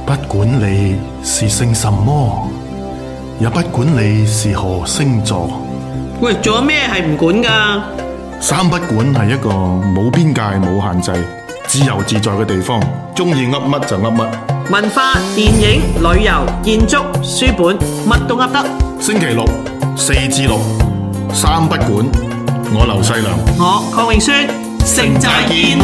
不管你是姓什麼，也不管你是何星座。 喂，仲有咩係唔管㗎？ 三不管係一個冇邊界、冇限制、自由自在嘅地方，中意噏乜就噏乜。 文化、電影、旅遊、建築、書本，乜都噏得。 星期六4至6，三不管。我劉細良， 我鄺永宣，成寨見。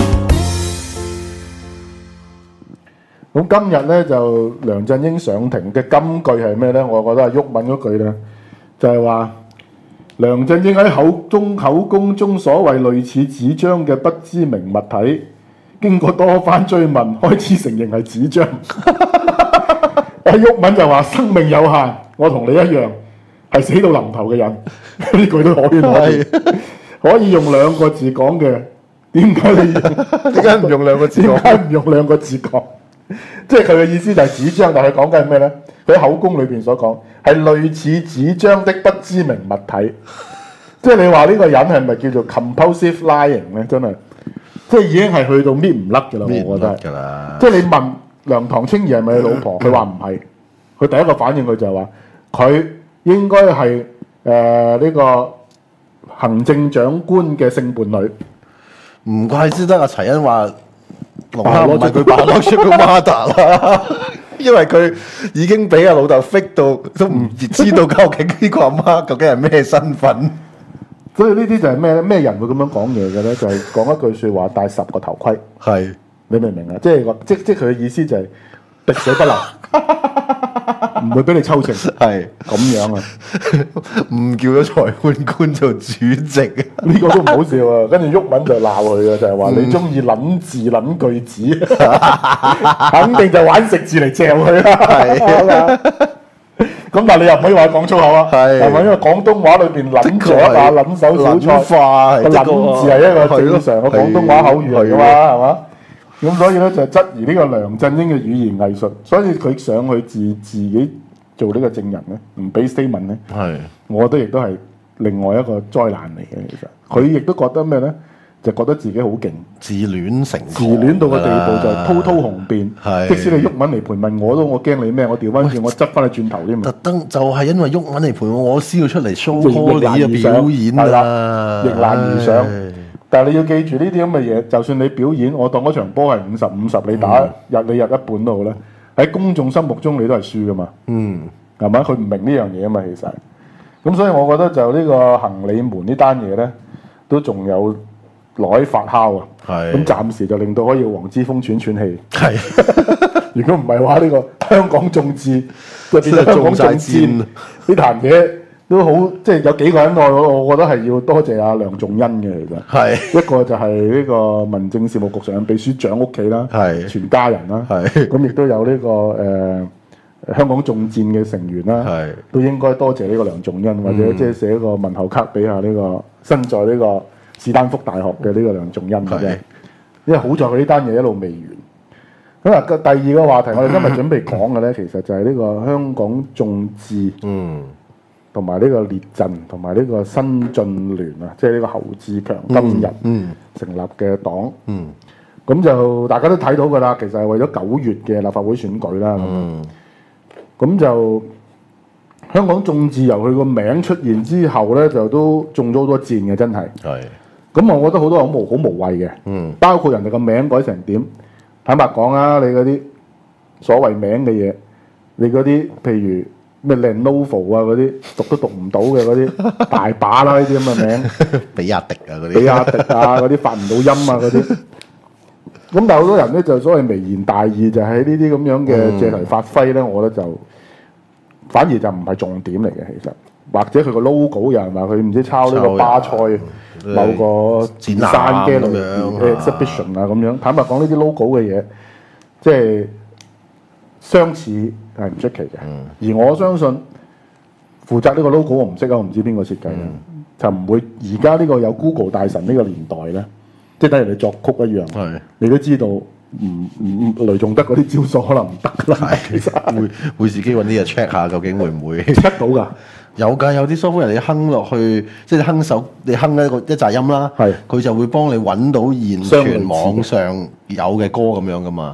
咁今日咧就梁振英上庭嘅金句係咩咧？我覺得係毓民嗰句咧，就係話梁振英喺口供中所謂類似紙張嘅不知名物體，經過多番追問，開始承認係紙張。阿毓民就話：生命有限，我同你一樣係死到臨頭嘅人。呢句都可以可以用兩個字講嘅，點解唔用兩個字講？點解唔用兩個字講？即係佢嘅意思就係紙張，但係佢講緊係咩咧？佢喺口供裏邊所講係類似紙張的不知名物體。即係你話呢個人係咪叫做 compulsive lying 咧？真係，即係已經係去到搣唔甩㗎啦！我覺得，即係你問梁唐青儀係咪你老婆？佢話唔係。佢第一個反應佢就係話佢應該係呢個行政長官嘅性伴侶。 唔怪之得阿齊恩話龍蝦唔係佢爸攞出個 mother 啦，因為佢已經俾阿老豆 fit 到都唔知道究竟呢個阿媽究竟係咩身份。 所以呢啲就係咩咧？咩人會咁樣講嘢嘅咧？就係講一句説話戴10個頭盔。係，你明唔明啊？即係即佢嘅意思就係滴水不漏，唔會俾你抽成。係咁樣啊！ 唔叫咗裁判官做主席， 呢個都唔好笑啊！跟住毓民就鬧佢啊，就係話你中意撚字撚句子，肯定就玩食字嚟嚼佢啦。係咁，但係你又唔可以話講粗口啊，係咪？因為廣東話裏邊撚咗啊、撚手小菜，個撚字係一個正常嘅廣東話口語嚟噶嘛，係嘛？咁所以咧就質疑呢個梁振英嘅語言藝術，所以佢上去自己做呢個證人咧，唔俾 statement 咧，我覺得亦都係另外一個災難嚟嘅。其實佢亦都覺得咩咧？就覺得自己好勁， 自戀成自戀到個地步就係滔滔雄辯。即使你毓民嚟盤問我驚你咩？我調翻轉，我執翻你轉頭添。特登就係因為毓民嚟盤我先要出嚟 show 你嘅表演啦， 迎難而上。但係你要記住呢啲咁嘅嘢，就算你表演，我當嗰場波係50-50，你打你入一半都好咧，喺公眾心目中你都係輸噶嘛。係咪？佢唔明呢樣嘢啊嘛，其實。咁所以我覺得就呢個行李門呢單嘢咧，都仲有攞發酵啊。咁暫時就令到可以黃之鋒喘氣。如果唔係話呢個香港眾志就變咗香港眾戰呢壇嘢。都好，即係有幾個人我覺得係要多謝阿梁仲恩嘅，其實係一個就係呢個民政事務局常任秘書長屋企啦，全家人啦，咁亦都有呢個香港眾戰嘅成員啦，都應該多謝呢個梁仲恩，或者即係寫個問候卡俾下呢個身在呢個史丹福大學嘅呢個梁仲恩嘅啫，因為好在佢呢單嘢一路未完。咁啊，第二個話題我哋今日準備講嘅咧，其實就係呢個香港眾志。同埋呢個列陣，同埋呢個新進聯啊，即係呢個侯志強今日成立嘅黨。咁就大家都睇到㗎啦，其實係為咗9月嘅立法會選舉啦。咁就香港眾志由佢個名出現之後咧，就都中咗好多箭嘅，真係。咁我覺得好多好無謂嘅。包括人哋個名改成點？坦白講啊，你嗰啲所謂名嘅嘢，你嗰啲譬如咩 Lenovo 啊嗰啲讀都讀唔到嘅嗰啲大把啦，呢啲咁嘅名， 比亞迪啊嗰啲， 比亞迪啊嗰啲發唔到音啊嗰啲。咁但係好多人咧就所謂微言大義，就喺呢啲咁樣嘅借題發揮咧，我覺得就反而就唔係重點嚟嘅。其實或者佢個 logo 有人話佢唔知抄呢個巴塞某個展覽嘅 exhibition 啊咁樣。坦白講呢啲 logo 嘅嘢，即係相似係唔出奇嘅。而我相信負責呢個 logo 我唔識啊，我唔知邊個設計就唔會而家呢個有 Google 大神呢個年代咧，即係等於你作曲一樣，你都知道雷仲德嗰啲招數可能唔得啦。其實會自己揾啲嘢 check 下究竟會唔會 check 到㗎？ 有㗎，有啲 software 你哼落去，即係哼手，你哼一紮音啦，佢就會幫你揾到現存網上有嘅歌咁樣㗎嘛。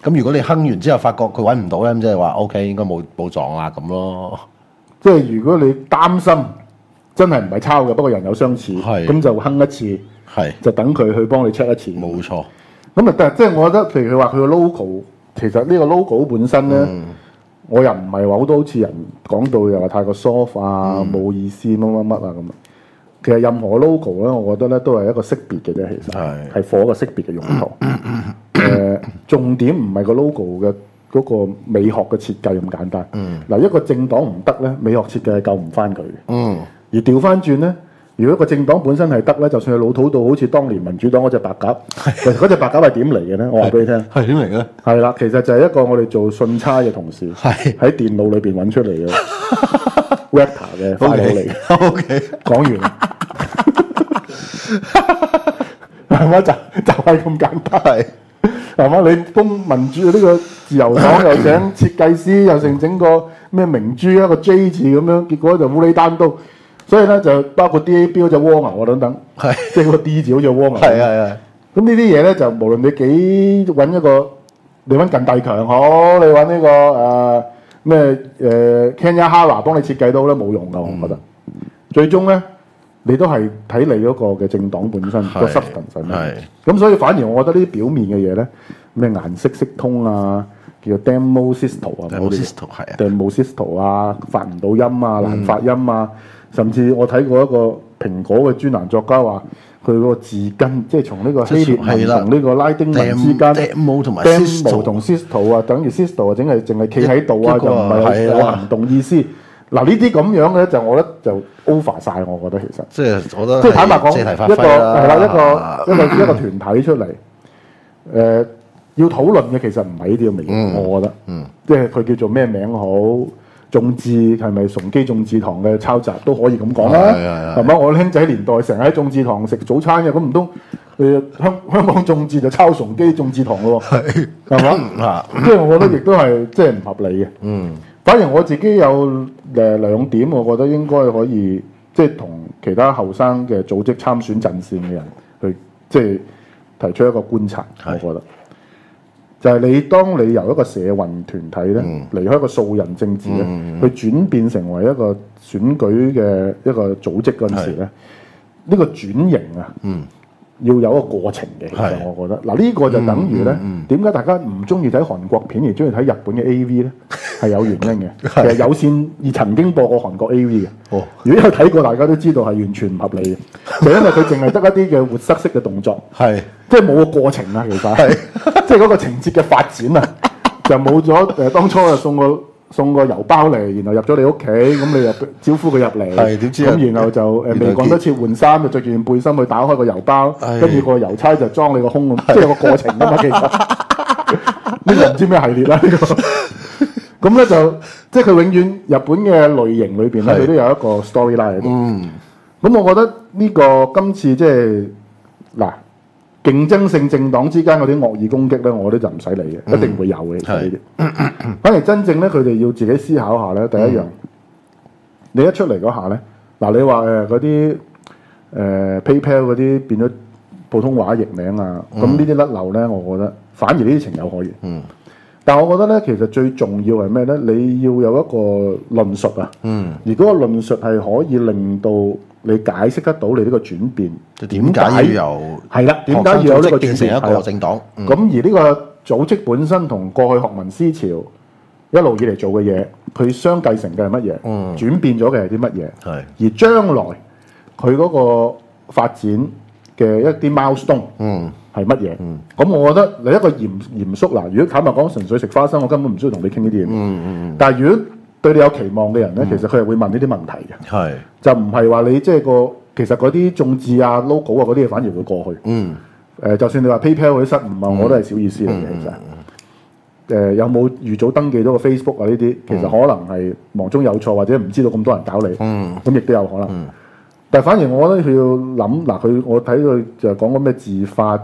咁如果你哼完之後發覺佢揾唔到咧，咁即係話 OK 應該冇撞啦咁咯。 即係如果你擔心真係唔係抄嘅，不過人有相似， 係咁就哼一次， 係就等佢去幫你 check 一次。 冇錯。 咁啊，但係即係我覺得，譬如佢話佢個 logo，其實呢個 logo 本身咧，我又唔係話好多好似人講到又話太過 soft 啊，冇意思乜乜乜啊咁。其實任何 logo 咧，我覺得咧都係一個識別嘅啫，其實係 for 一個識別嘅用途。重點唔係個 logo 嘅嗰個美學嘅設計咁簡單。嗱，一個政黨唔得咧，美學設計係救唔翻佢嘅。而調翻轉咧，如果一個政黨本身係得咧，就算係老土到好似當年民主黨嗰隻白鴿，其實嗰隻白鴿係點嚟嘅咧？我話俾你聽， 係點嚟嘅？ 係啦，其實就係一個我哋做信差嘅同事係喺電腦裏邊揾出嚟嘅 Vector 嘅 file 嚟嘅。 OK， 講完啦，係嘛？就係咁簡單，係嘛？你封民主呢個自由黨又請設計師，又整個咩明珠一個 J 字咁樣，結果就烏里單刀。所以咧就包括 DAB 嗰隻蝸牛啊等等，即係個 D 字好似蝸牛。 係。 咁呢啲嘢咧就無論你幾揾一個，你揾近帝強好，你揾呢個咩Kenya Hara 幫你設計到咧冇用噶，我覺得。最終咧，你都係睇你嗰個嘅政黨本身個 substance 係咩。咁所以反而我覺得呢啲表面嘅嘢咧，咩顏色色通啊，叫做 demo system 啊 ，demo system 啊，發唔到音啊，難發音啊。甚至我睇過一個蘋果嘅專欄作家話，佢嗰個字根，即係從呢個希臘文同呢個拉丁文之間 demo 同埋 demo 同 system 啊，等於 system 啊，淨係企喺度啊，就唔係有行動意思。嗱呢啲咁樣嘅就我覺得就 over 晒，我覺得其實。即係我覺得。即係坦白講，一個係啦，一個團體出嚟，要討論嘅其實唔係呢啲咁嘅嘢，我覺得。即係佢叫做咩名好？眾志係咪崇基眾志堂嘅抄襲都可以咁講啦，係嘛？我僆仔年代成日喺眾志堂食早餐嘅，咁唔通香港眾志就抄崇基眾志堂咯？係嘛？即係我覺得亦都係即係唔合理嘅。反而我自己有兩點，我覺得應該可以即係同其他後生嘅組織參選陣線嘅人去即係提出一個觀察，我覺得。就係你當你由一個社運團體咧，離開一個素人政治咧，去轉變成為一個選舉嘅一個組織嗰陣時咧，呢個轉型啊，要有一個過程嘅。其實我覺得嗱，呢個就等於咧，點解大家唔中意睇韓國片而中意睇日本嘅 AV 咧？係有原因嘅。其實有線而曾經播過韓國 AV 嘅。如果有睇過，大家都知道係完全唔合理嘅，就因為佢淨係得一啲嘅活塞式嘅動作。即係冇個過程啊，其實即係嗰個情節嘅發展啊，就冇咗當初就送個郵包嚟，然後入咗你屋企，咁你又招呼佢入嚟，點知咁然後就未趕得切換衫，就着住件背心去打開個郵包，跟住個郵差就裝你個胸咁，即係有個過程㗎嘛，其實呢個唔知咩系列啦呢個，咁咧就即係佢永遠日本嘅類型裏邊咧，佢都有一個 storyline 喺度。咁我覺得呢個今次即係嗱。競爭性政黨之間嗰啲惡意攻擊咧，我覺得就唔使理嘅，一定會有嘅。其實呢啲，反而真正咧，佢哋要自己思考下咧。第一樣，你一出嚟嗰下咧，嗱你話嗰啲PayPal 嗰啲變咗普通話譯名啊，咁呢啲甩漏咧，我覺得反而呢啲情有可原。但係我覺得咧，其實最重要係咩咧？你要有一個論述啊。而嗰個論述係可以令到你解釋得到你呢個轉變， 點解要有係啦？點解要有呢個轉變？ 變成一個政黨？ 咁而呢個組織本身同過去學民思潮一路以嚟做嘅嘢，佢相繼承嘅係乜嘢？轉變咗嘅係啲乜嘢？而將來佢嗰個發展嘅一啲 milestone係乜嘢？咁我覺得你一個嚴肅嗱，如果坦白講純粹食花生，我根本唔需要同你傾呢啲嘢。但係如果對你有期望嘅人咧，其實佢係會問呢啲問題嘅，就唔係話你即係其實嗰啲眾志啊、logo 啊嗰啲嘢反而會過去。就算你話 PayPal 嗰啲失誤啊，我都係小意思嚟嘅。其實有冇預早登記咗個 Facebook 啊？呢啲其實可能係忙中有錯，或者唔知道咁多人搞你，咁亦都有可能。但係反而我覺得佢要諗嗱，我睇佢就講嗰咩自發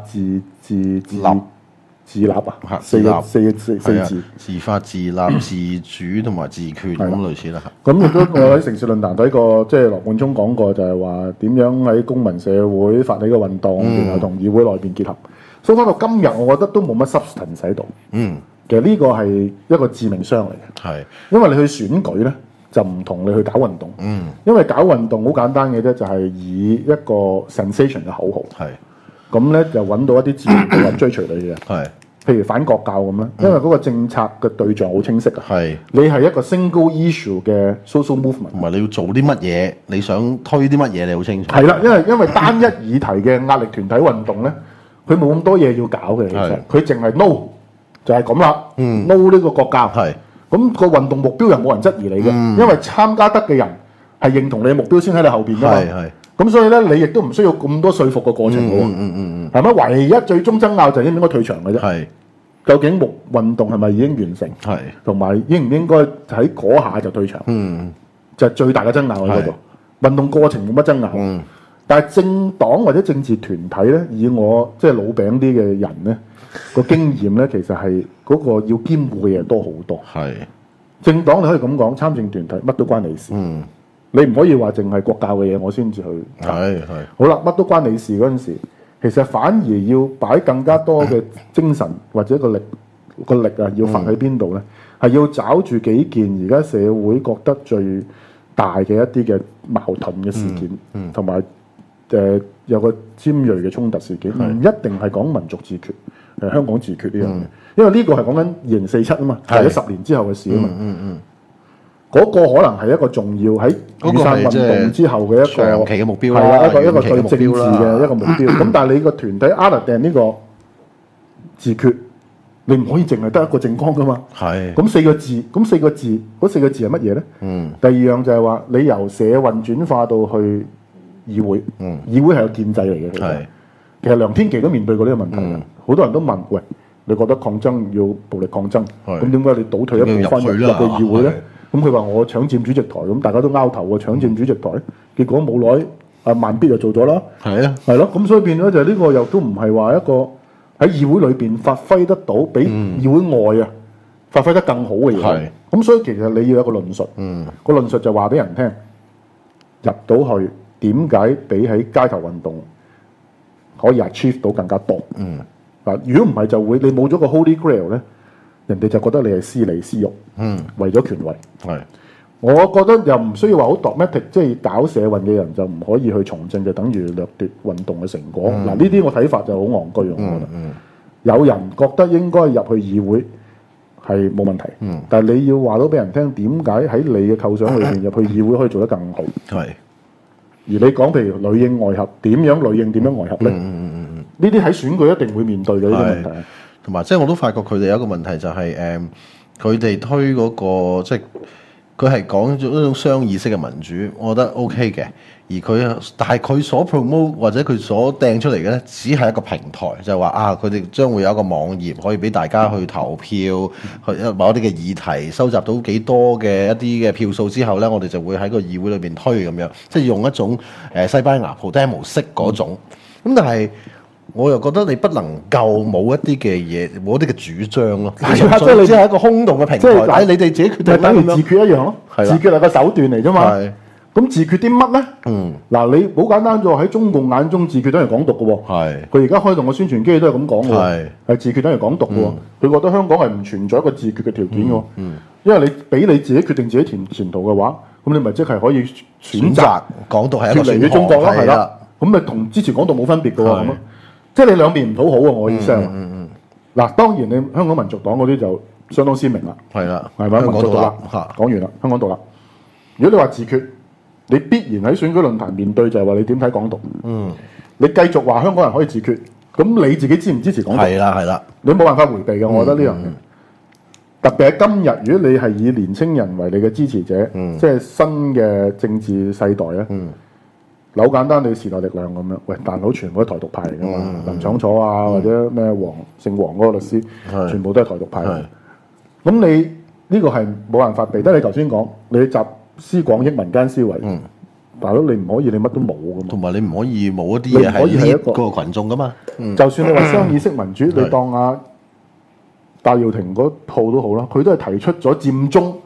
自立啊，四個字， 自發自立、自主同埋自決咁類似啦。 咁亦都我喺城市論壇睇過，即係羅冠聰講過，就係話點樣喺公民社會發起個運動，然後同議會內邊結合。所以翻到今日，我覺得都冇乜 substance 喺度。 其實呢個係一個致命傷嚟嘅。 係， 因為你去選舉咧，就唔同你去搞運動。因為搞運動好簡單嘅啫，就係以一個 sensation 嘅口號。 係， 咁咧就揾到一啲資源去追隨你嘅。 係， 譬如反國教咁啦，因為嗰個政策嘅對象好清晰啊。 係， 你係一個 single issue 嘅 social movement。 同埋你要做啲乜嘢，你想推啲乜嘢，你好清楚。 係啦，因為單一議題嘅壓力團體運動咧，佢冇咁多嘢要搞嘅，其實佢淨係 no 就係咁啦，no 呢個國教。 係， 咁個運動目標又冇人質疑你嘅，因為參加得嘅人係認同你嘅目標先喺你後邊㗎嘛。 係， 咁所以咧，你亦都唔需要咁多說服嘅過程嘅喎。係咪？唯一最終爭拗就係應唔應該退場嘅啫。 係， 究竟運動係咪已經完成？ 係， 同埋應唔應該喺嗰下就退場？就係最大嘅爭拗喺嗰度。運動過程冇乜爭拗。但係政黨或者政治團體咧，以我即係老餅啲嘅人咧個經驗咧，其實係嗰個要兼顧嘅嘢多好多。 係， 政黨你可以咁講，參政團體乜都關你事。你唔可以話淨係國教嘅嘢，我先至去。 係， 好啦，乜都關你事嗰陣時，其實反而要擺更加多嘅精神或者個力啊，要放喺邊度咧？係要找住幾件而家社會覺得最大嘅一啲嘅矛盾嘅事件，同埋有個尖鋭嘅衝突事件，唔一定係講民族自決，香港自決呢樣嘢，因為呢個係講緊2047啊嘛，或者10年之後嘅事啊嘛。嗰個可能係一個重要喺雨傘運動之後嘅一個長期嘅目標啦， 係啊，一個對遠期嘅目政治標啦嘅一個目標。咁但係你個團體 other than 呢個自決，你唔可以淨係得一個政綱噶嘛。 係， 咁4個字，嗰4個字係乜嘢咧？第二樣就係話你由社運轉化到去議會，議會係有建制嚟嘅。其實梁天琦都面對過呢個問題嘅，好多人都問：喂，你覺得抗爭要暴力抗爭，咁點解你倒退一步翻入去議會咧？咁佢話我搶佔主席台，咁大家都拗頭喎，搶佔主席台，結果冇耐，阿慢必就做咗啦。係啊，係咯，咁所以變咗就呢個又都唔係話一個喺議會裏邊發揮得到，比議會外啊發揮得更好嘅嘢。咁所以其實你要有一個論述，個論述就話俾人聽，入到去點解比喺街頭運動可以 achieve 到更加多？如果唔係就會你冇咗個 Holy Grail 咧。人哋就覺得你係私利私欲，為咗權位。我覺得又唔需要話好 dogmatic，即係搞社運嘅人就唔可以去從政，就等於掠奪運動嘅成果。嗱，呢啲我睇法就好戇居，我覺得。有人覺得應該入去議會係冇問題，但係你要話到俾人聽點解喺你嘅構想裏邊入去議會可以做得更好。而你講譬如裏應外合，點樣裏應點樣外合咧？呢啲喺選舉一定會面對嘅呢啲問題。 同埋，即係我都發覺佢哋有一個問題就係佢哋推嗰個即係佢係講咗一種商議式嘅民主，我覺得 OK 嘅。但係佢所 promote 或者佢所掟出嚟嘅咧，只係一個平台，就係話啊，佢哋將會有一個網頁可以俾大家去投票，去某一啲嘅議題，收集到幾多嘅一啲嘅票數之後咧，我哋就會喺個議會裏邊推咁樣，即係用一種西班牙 Podemos 式嗰種。咁但係我又覺得你不能夠冇一啲嘅嘢，冇一啲嘅主張咯。即係你只係一個空洞嘅平台，你哋自己決定。 等於自決一樣咯。自決係個手段嚟啫嘛。咁自決啲乜咧？嗱，你好簡單咗喺中共眼中，自決等於港獨嘅喎。佢而家開動個宣傳機都係咁講嘅。係自決等於港獨嘅喎。佢覺得香港係唔存在一個自決嘅條件嘅。因為你俾你自己決定自己前途嘅話，咁你咪即係可以選擇港獨係一個脫離於中國咯，係啦。咁咪同支持港獨冇分別嘅喎。即係你兩邊唔討好啊！我意思係，嗱，當然你香港民族黨嗰啲就相當鮮明啦，係啦，係咪？民族獨立講完啦，香港獨立。如果你話自決，你必然喺選舉論壇面對就係話你點睇港獨？你繼續話香港人可以自決，咁你自己支唔支持港獨？係啦，係啦，你冇辦法迴避嘅。我覺得呢樣嘢，特別係今日，如果你係以年青人為你嘅支持者，即係新嘅政治世代咧。好簡單，你時代力量咁樣，喂，大佬全部都係台獨派嚟噶嘛，林闖楚啊，或者咩姓黃嗰個律師，全部都係台獨派。咁你呢個係冇辦法避得。你頭先講，你集思廣益民間思維，大佬你唔可以，你乜都冇噶嘛。同埋你唔可以冇一啲嘢係呢個群眾噶嘛。就算你話商議式民主，你當戴耀廷嗰套都好啦，佢都係提出咗佔中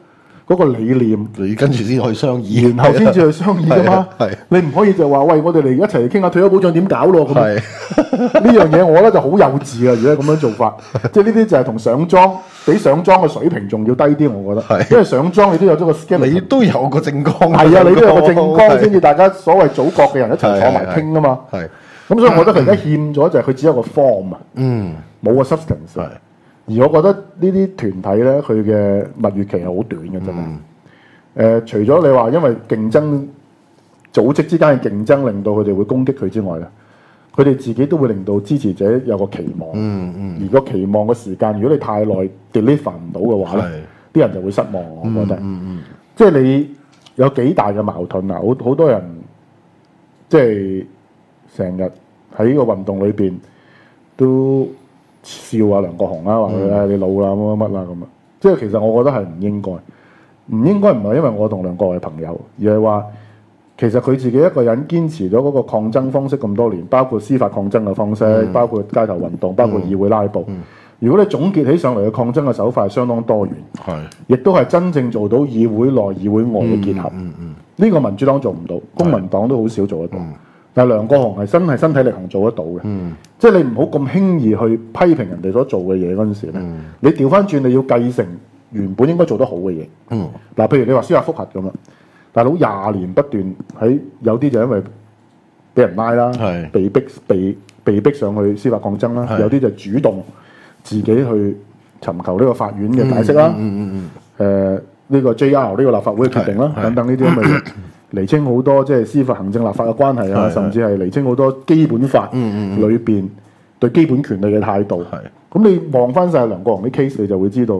嗰個理念， 你跟住先去商議， 然後先至去商議噶嘛。 係你唔可以就話喂，我哋嚟一齊嚟傾下退休保障點搞咯咁。 係呢樣嘢我覺得就好幼稚啊！如果咁樣做法，即係呢啲就係同上莊比上莊嘅水平仲要低啲，我覺得。 係因為上莊你都有咗個 skeleton， 你都有個政綱， 係啊，你都有個政綱係先至大家所謂祖國嘅人一齊坐埋傾啊嘛。 係咁所以我覺得佢而家欠咗就係佢只有個 form 啊，冇個 substance。 係而我覺得呢啲團體咧，佢嘅蜜月期係好短嘅真係。除咗你話因為競爭組織之間嘅競爭令到佢哋會攻擊佢之外咧，佢哋自己都會令到支持者有個期望。而個期望嘅時間，如果你太耐 deliver 唔到嘅話咧，啲人就會失望。我覺得，即係你有幾大嘅矛盾啊！好多人即係成日喺個運動裏邊都笑啊梁國雄啊，話佢你老啦乜乜乜啦咁啊！即係其實我覺得係唔應該，唔應該唔係因為我同梁國雄係朋友，而係話其實佢自己一個人堅持咗嗰個抗爭方式咁多年，包括司法抗爭嘅方式，包括街頭運動，包括議會拉布。如果你總結起上嚟嘅抗爭嘅手法係相當多元，亦都係真正做到議會內議會外嘅結合。呢個民主黨做唔到，公民黨都好少做得到。但係梁國雄係真係身體力行做得到嘅。即係你唔好咁輕易去批評人哋所做嘅嘢嗰陣時咧，你調翻轉你要繼承原本應該做得好嘅嘢。嗱，譬如你話司法覆核咁啊，大佬20年不斷喺有啲就因為俾人拉啦，被逼上去司法抗爭啦，有啲就主動自己去尋求呢個法院嘅解釋啦。呢個 JR 呢個立法會嘅決定啦，等等呢啲咁嘅嘢，釐清好多即係司法行政立法嘅關係啊，甚至係釐清好多基本法裏邊對基本權利嘅態度。咁你望翻晒梁國雄啲 case，你就會知道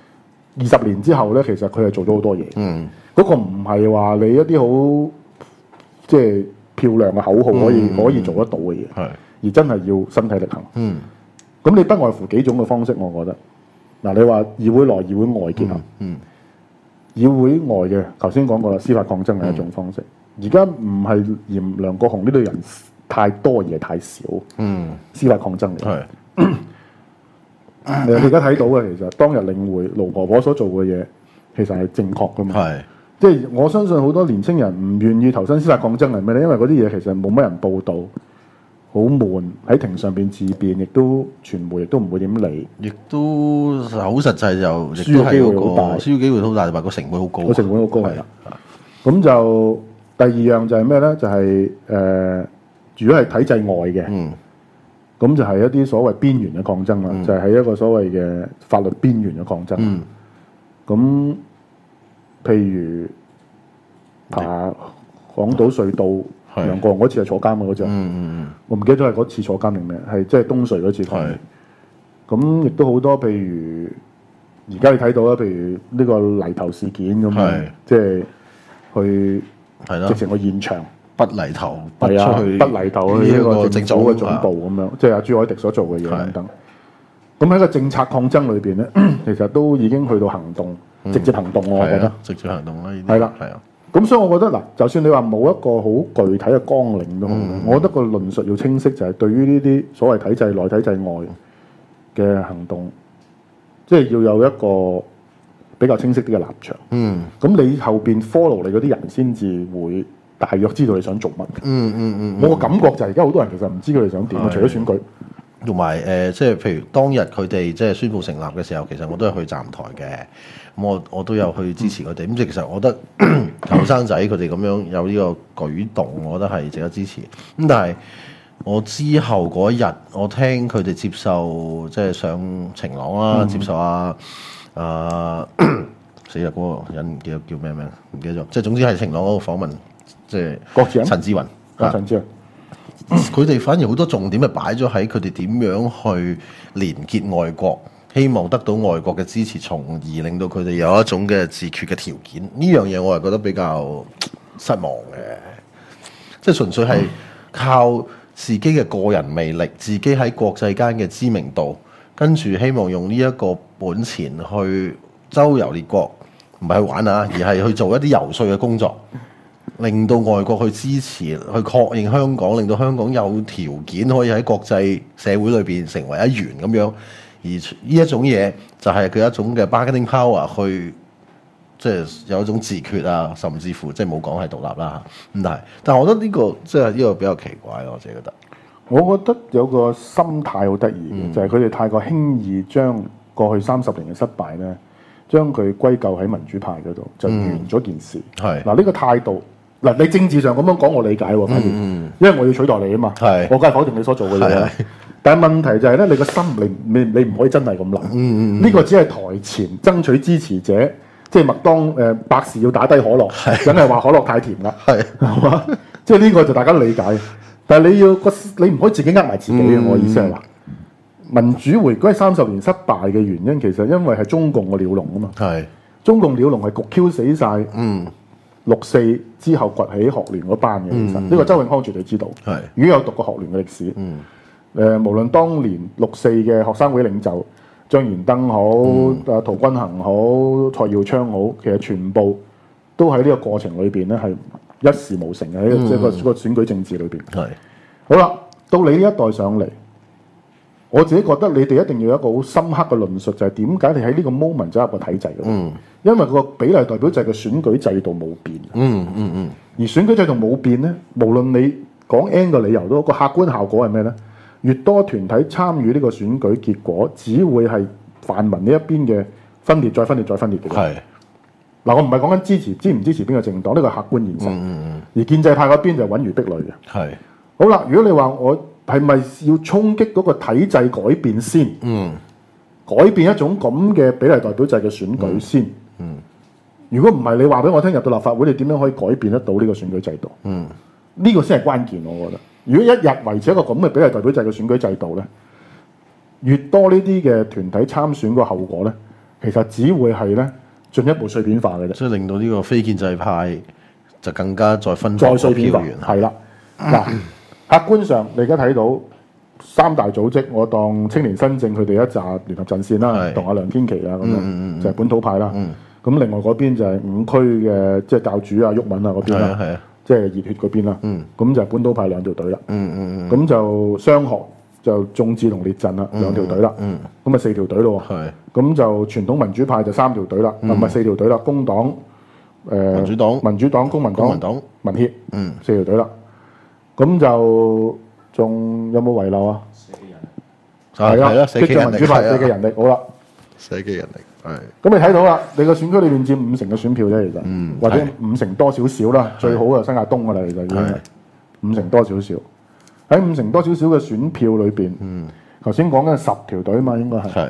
20年之後咧，其實佢係做咗好多嘢。嗰個唔係話你一啲好即係漂亮嘅口號可以做得到嘅嘢，而真係要身體力行。咁你不外乎幾種嘅方式，我覺得嗱，你話議會內議會外結合，議會外嘅頭先講過啦，司法抗爭係一種方式。而家唔係嫌梁國雄呢類人太多而係太少，司法抗爭嚟。你而家睇到嘅其實當日領會盧婆婆所做嘅嘢，其實係正確噶嘛。即係我相信好多年青人唔願意投身司法抗爭係咩咧？因為嗰啲嘢其實冇乜人報導，好悶，喺庭上邊自辯，亦都傳媒亦都唔會點理， 亦都好實際就輸嘅機會好大， 輸嘅機會好大，同埋個成本好高。 個成本好高係啦。咁就第二樣就係咩咧？就係如果係體制外嘅，咁就係一啲所謂邊緣嘅抗爭啦，就係喺一個所謂嘅法律邊緣嘅抗爭。咁譬如爬港島隧道，梁國雄嗰次係坐監嘅嗰隻，我唔記得咗係嗰次坐監定咩，係即係東隧嗰次坐。咁亦都好多，譬如而家你睇到啦，譬如呢個泥頭事件咁樣，即係去直情去現場不泥頭， 不出去不泥頭去呢個政府嘅總部咁樣，即係阿朱凱廸所做嘅嘢等等。咁喺個政策抗爭裏邊咧，其實都已經去到行動，直接行動，我覺得直接行動啦。 係啦，係啊。咁所以我覺得嗱，就算你話冇一個好具體嘅綱領都好，我覺得個論述要清晰，就係對於呢啲所謂體制內、體制外嘅行動，即係要有一個比較清晰啲嘅立場。咁你後邊 follow 你嗰啲人先至會大約知道你想做乜。我個感覺就係而家好多人其實唔知佢哋想點，除咗選舉。 同埋即係譬如當日佢哋即係宣布成立嘅時候，其實我都係去站台嘅，咁我都有去支持佢哋。咁即係其實我覺得後生仔佢哋咁樣有呢個舉動，我覺得係值得支持。咁但係我之後嗰一日，我聽佢哋接受即係上晴朗啦，接受死啦嗰個人唔記得叫咩名，唔記得咗。即係總之係晴朗嗰個訪問，即係陳志雲。 陳志雲。 佢哋反而好多重點係擺咗喺佢哋點樣去連結外國，希望得到外國嘅支持，從而令到佢哋有一種嘅自決嘅條件。呢樣嘢我係覺得比較失望嘅，即係純粹係靠自己嘅個人魅力，自己喺國際間嘅知名度，跟住希望用呢一個本錢去周遊列國，唔係去玩啊，而係去做一啲游說嘅工作。令到外國去支持，去確認香港，令到香港有條件可以喺國際社會裏邊成為一員咁樣。而呢一種嘢就係佢一種嘅 bargaining power，去即係有一種自決啊，甚至乎即係冇講係獨立啦嚇。咁但係我覺得呢個即係呢個比較奇怪咯，我自己覺得。 我覺得有個心態好得意嘅，就係佢哋太過輕易將過去30年嘅失敗咧，將佢歸咎喺民主派嗰度，就完咗件事。 係嗱呢個態度，嗱你政治上咁樣講我理解喎，反而因為我要取代你啊嘛， 係我梗係否定你所做嘅嘢啦。但係問題就係咧，你個心你唔可以真係咁諗。呢個只係台前爭取支持者，即係麥當百事要打低可樂，梗係話可樂太甜啦，係嘛？即係呢個就大家理解。但係你唔可以自己呃埋自己嘅。我意思係話，民主回歸30年失敗嘅原因，其實因為係中共嘅鳥籠啊嘛。係中共鳥籠係焗 Q 死晒。6·4之後崛起學聯嗰班嘅，其實呢個周永康絕對知道。係如果有讀過學聯嘅歷史，無論當年6·4嘅學生會領袖張賢登好、陶君行好、蔡耀昌好，其實全部都喺呢個過程裏邊咧係一事無成嘅，喺即係個選舉政治裏邊。係好啦，到你呢一代上嚟，我自己覺得你哋一定要有一個好深刻嘅論述，就係點解你喺呢個 moment 走入個體制嘅？因為個比例代表制嘅選舉制度冇變。而選舉制度冇變咧，無論你講 N 個理由都，個客觀效果係咩咧？越多團體參與呢個選舉結果，只會係泛民呢一邊嘅分裂再分裂再分裂嘅。係嗱，我唔係講緊支唔支持邊個政黨，呢個係客觀現實。而建制派嗰邊就穩如碧壘嘅。係好啦，如果你話我係咪要衝擊嗰個體制改變先？改變一種咁嘅比例代表制嘅選舉先。如果唔係，你話俾我聽入到立法會，你點樣可以改變得到呢個選舉制度？呢個先係關鍵，我覺得。如果一日維持一個咁嘅比例代表制嘅選舉制度咧，越多呢啲嘅團體參選個後果咧，其實只會係咧進一步碎片化嘅啫。即係令到呢個非建制派就更加再分再碎片化。係啦，嗱，客觀上你而家睇到3大組織，我當青年新政佢哋一紮聯合陣線啦，同阿梁天琦啊咁樣，就係本土派啦。咁另外嗰邊就係5區嘅即係教主啊、郁敏啊嗰邊啦。即係熱血嗰邊啦，咁就本土派2條隊啦，咁就雙學就眾志同列陣啦，2條隊啦，咁啊4條隊咯，咁就傳統民主派就3條隊啦，唔係4條隊啦，工黨、民主黨、公民黨、民協，4條隊啦，咁就仲有冇遺漏啊？係啊，激進民主派4嘅人力，好啦，4嘅人力。咁你睇到啦，你個選區裏面佔50%嘅選票啫，其實，或者50%多少少啦，最好就新界東噶啦，其實已經係50%多少少。喺50%多少少嘅選票裏邊，頭先講緊10條隊嘛，應該係。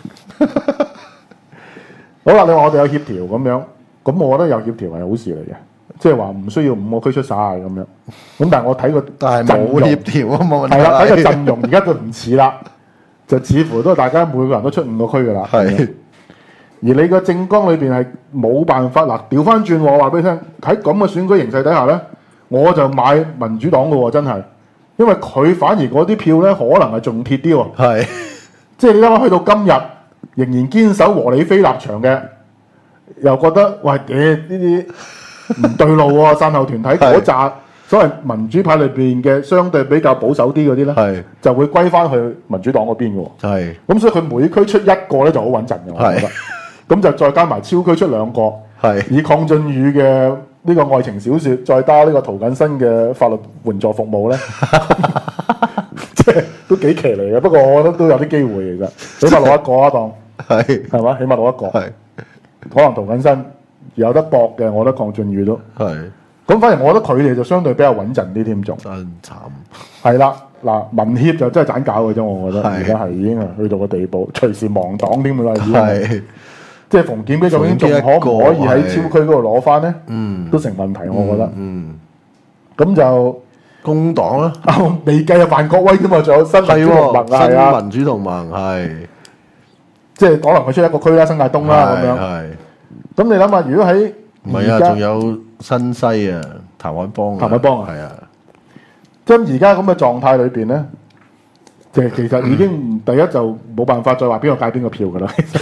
好啦，你話我哋有協調咁樣，咁我覺得有協調係好事嚟嘅，即係話唔需要5個區出晒咁樣。咁但係我睇個但係冇協調啊，冇問題。係啦，睇個陣容而家就唔似啦，就似乎都大家每個人都出5個區噶啦。係。而你個政綱裏邊係冇辦法嗱，調翻轉我話俾你聽，喺咁嘅選舉形勢底下咧，我就買民主黨嘅喎，真係，因為佢反而嗰啲票咧可能係仲鐵啲喎，係，即係你諗下去到今日仍然堅守和理非立場嘅，又覺得喂呢啲唔對路喎，傘後團體嗰紮所謂民主派裏邊嘅相對比較保守啲嗰啲咧，就會歸翻去民主黨嗰邊嘅喎，係，咁所以佢每區出1個咧就好穩陣嘅，我覺得。咁就再加埋超區出2個，以鄺俊宇嘅呢個愛情小説，再加呢個涂謹申嘅法律援助服務咧，即係都幾騎嚟嘅。不過我覺得都有啲機會其實，起碼攞1個啊當，係嘛？起碼攞1個，可能涂謹申有得搏嘅，我覺得鄺俊宇都係。咁反而我覺得佢哋就相對比較穩陣啲添，仲真慘。係啦，嗱，民協就真係盞搞嘅啫，我覺得而家係已經係去到個地步，隨時亡黨添啦，已經係。即係馮檢基究竟仲可唔可以喺超區嗰度攞翻咧？都成問題，我覺得。咁就工黨啦，未計啊范國威啫嘛，仲有新民主同盟啊，新民主同盟係，即係可能佢出1個區啦，新界東啦咁樣。係。咁你諗下，如果喺唔係啊，仲有新西啊，譚凱邦啊，係啊。即係而家咁嘅狀態裏邊咧。其實已經第一就冇辦法再話邊個界邊個票噶啦，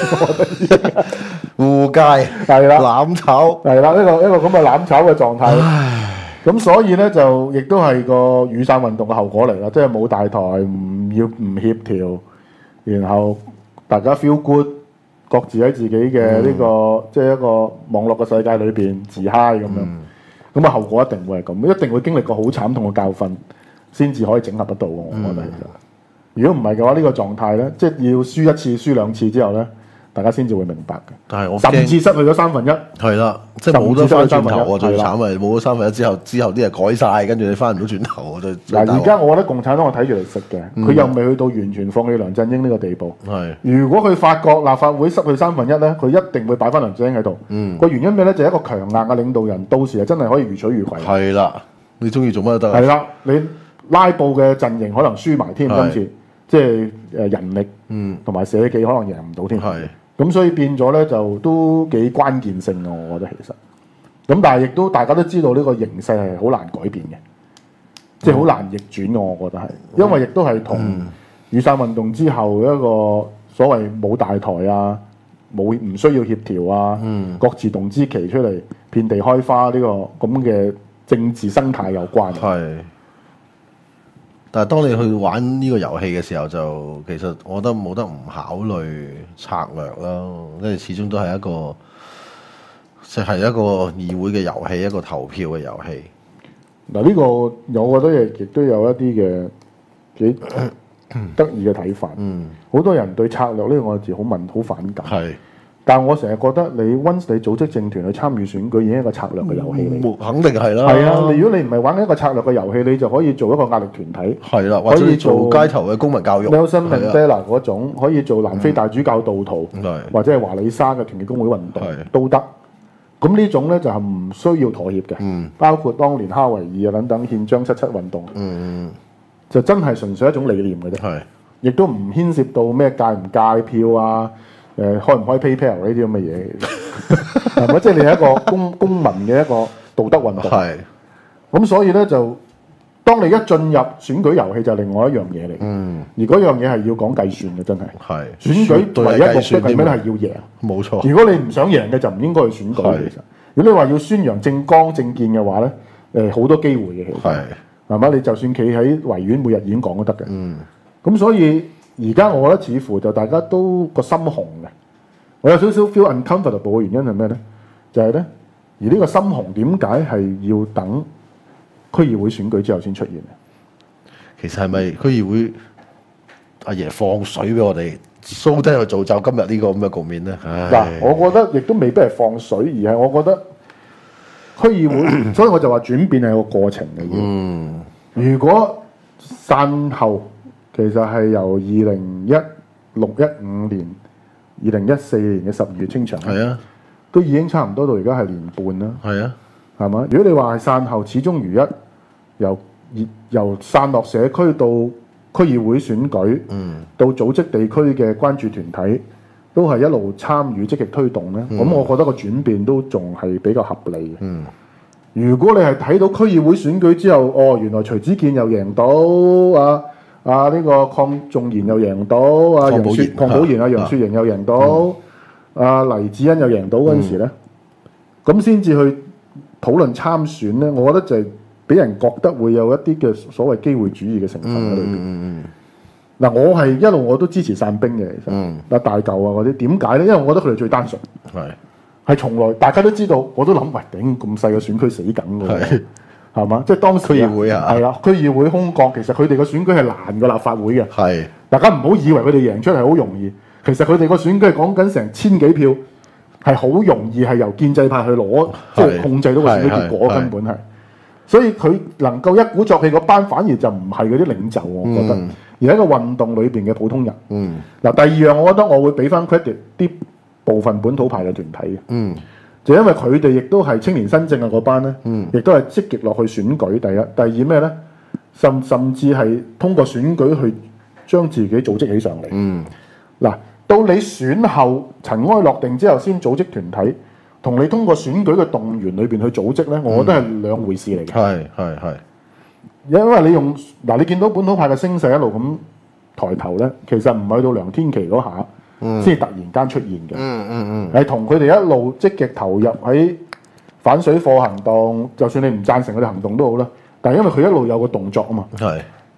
互界係啦，攬炒係啦，一個咁嘅攬炒嘅狀態。咁所以咧就亦都係個雨傘運動嘅後果嚟啦，即係冇大台，唔協調，然後大家 feel good，覺各自喺自己嘅呢個即係一個網絡嘅世界裏邊自嗨咁樣。咁啊後果一定會係咁，一定會經歷過好慘痛嘅教訓，先至可以整合得到。我覺得其實，如果唔係嘅話，呢個狀態咧，即係要輸一次、輸兩次之後咧，大家先至會明白嘅。 但係我甚至失去咗1/3， 係啦，即係冇得翻轉頭喎，最係啦慘係冇咗1/3之後啲嘢改晒，跟住你翻唔到轉頭喎，最嗱，而家我覺得共產黨我睇住嚟食嘅，佢又未去到完全放棄梁振英呢個地步。 係如果佢發覺立法會失去1/3咧，佢一定會擺翻梁振英喺度。個原因咩咧？就係一個強硬嘅領導人，到時係真係可以如取如攜。 係啦，你中意做乜都得。 係啦，你拉布嘅陣營可能輸埋添，今次即係人力同埋社記可能贏唔到添。 係咁所以變咗咧就都幾關鍵性嘅，我覺得其實。咁但係亦都大家都知道呢個形勢係好難改變嘅，即係好難逆轉嘅，我覺得係，因為亦都係同雨傘運動之後一個所謂冇大台啊，唔需要協調啊，各自動之旗出嚟遍地開花呢個咁嘅政治生態有關。 係。但係當你去玩呢個遊戲嘅時候，就其實我覺得冇得唔考慮策略啦，因為始終都係一個即係一個議會嘅遊戲，一個投票嘅遊戲。 嗱，呢個我覺得亦都有一啲嘅幾得意嘅睇法。好多人對策略呢個字好反感。 係。 但我成日覺得你 once 你組織政團去參與選舉已經係一個策略嘅遊戲嚟， 肯定係啦。 係啊，如果你唔係玩一個策略嘅遊戲，你就可以做一個壓力團體， 係啦，或者做街頭嘅公民教育。 Nelson Mandela 嗰種可以做南非大主教導徒，或者係華里沙嘅團結工會運動都得。咁呢種咧就係唔需要妥協嘅，包括當年哈維爾啊等等憲章77運動，就真係純粹一種理念嘅啫，亦都唔牽涉到咩戒唔戒票啊。開唔開 PayPal 呢啲咁嘅嘢，係咪？即係你係一個公民嘅一個道德運動。係。咁所以咧就，當你一進入選舉遊戲就係另外一樣嘢嚟。而嗰樣嘢係要講計算嘅，真係。係。選舉唯一目的係咩咧？係要贏。冇錯。如果你唔想贏嘅就唔應該去選舉。其實，如果你話要宣揚政綱政見嘅話咧，好多機會嘅其實。係嘛？你就算企喺維園每日演講都得嘅。咁所以。而家我覺得似乎就大家都個心紅嘅，我有少少 feel uncomfortable 嘅原因係咩咧？就係咧，而呢個心紅點解係要等區議會選舉之後先出現嘅？ 其實係咪區議會阿爺放水俾我哋，蘇低去造就今日呢個咁嘅局面咧？ 嗱，我覺得亦都未必係放水，而係我覺得區議會，所以我就話轉變係個過程嚟嘅。如果散後其實係由2016-15年、2014年嘅12月清場，係啊，都已經差唔多到而家係年半啦。係啊，係嘛？如果你話係散後始終如一，由散落社區到區議會選舉，到組織地區嘅關注團體，都係一路參與積極推動咧。咁我覺得個轉變都仲係比較合理嘅。如果你係睇到區議會選舉之後，哦，原來徐子健又贏到啊！呢個鄺仲賢又贏到，鄺寶賢楊雪盈又贏到，黎智恩又贏到嗰陣時咧，咁先至去討論參選咧，我覺得就係俾人覺得會有一啲嘅所謂機會主義嘅成分喺裏邊。嗱，我係一路我都支持散兵嘅，其實大舊啊嗰啲，點解咧？因為我覺得佢哋最單純，係從來大家都知道，我都諗喂頂咁細嘅選區死梗㗎。係嘛？即係當時區議會啊，係啦，區議會空降，其實佢哋個選舉係難過立法會嘅。係，大家唔好以為佢哋贏出嚟好容易，其實佢哋個選舉係講緊成1000幾票，係好容易係由建制派去攞，即係控制到個選舉結果根本係。所以佢能夠一鼓作氣嗰班，反而就唔係嗰啲領袖，我覺得，而係一個運動裏邊嘅普通人。嗱，第二樣，我覺得我會俾翻 credit 啲部分本土派嘅團體嘅。就因為佢哋亦都係青年新政啊嗰班咧，亦都係積極落去選舉。第一，第二咩咧？甚至係通過選舉去將自己組織起上嚟。嗱，到你選後塵埃落定之後先組織團體，同你通過選舉嘅動員裏邊去組織咧，我覺得係兩回事嚟嘅。係。因為你用嗱，你見到本土派嘅聲勢一路咁抬頭咧，其實唔係到梁天琦嗰下。先突然間出現嘅，係同佢哋一路積極投入喺反水貨行動，就算你唔贊成佢哋行動都好啦。但係因為佢一路有個動作啊嘛，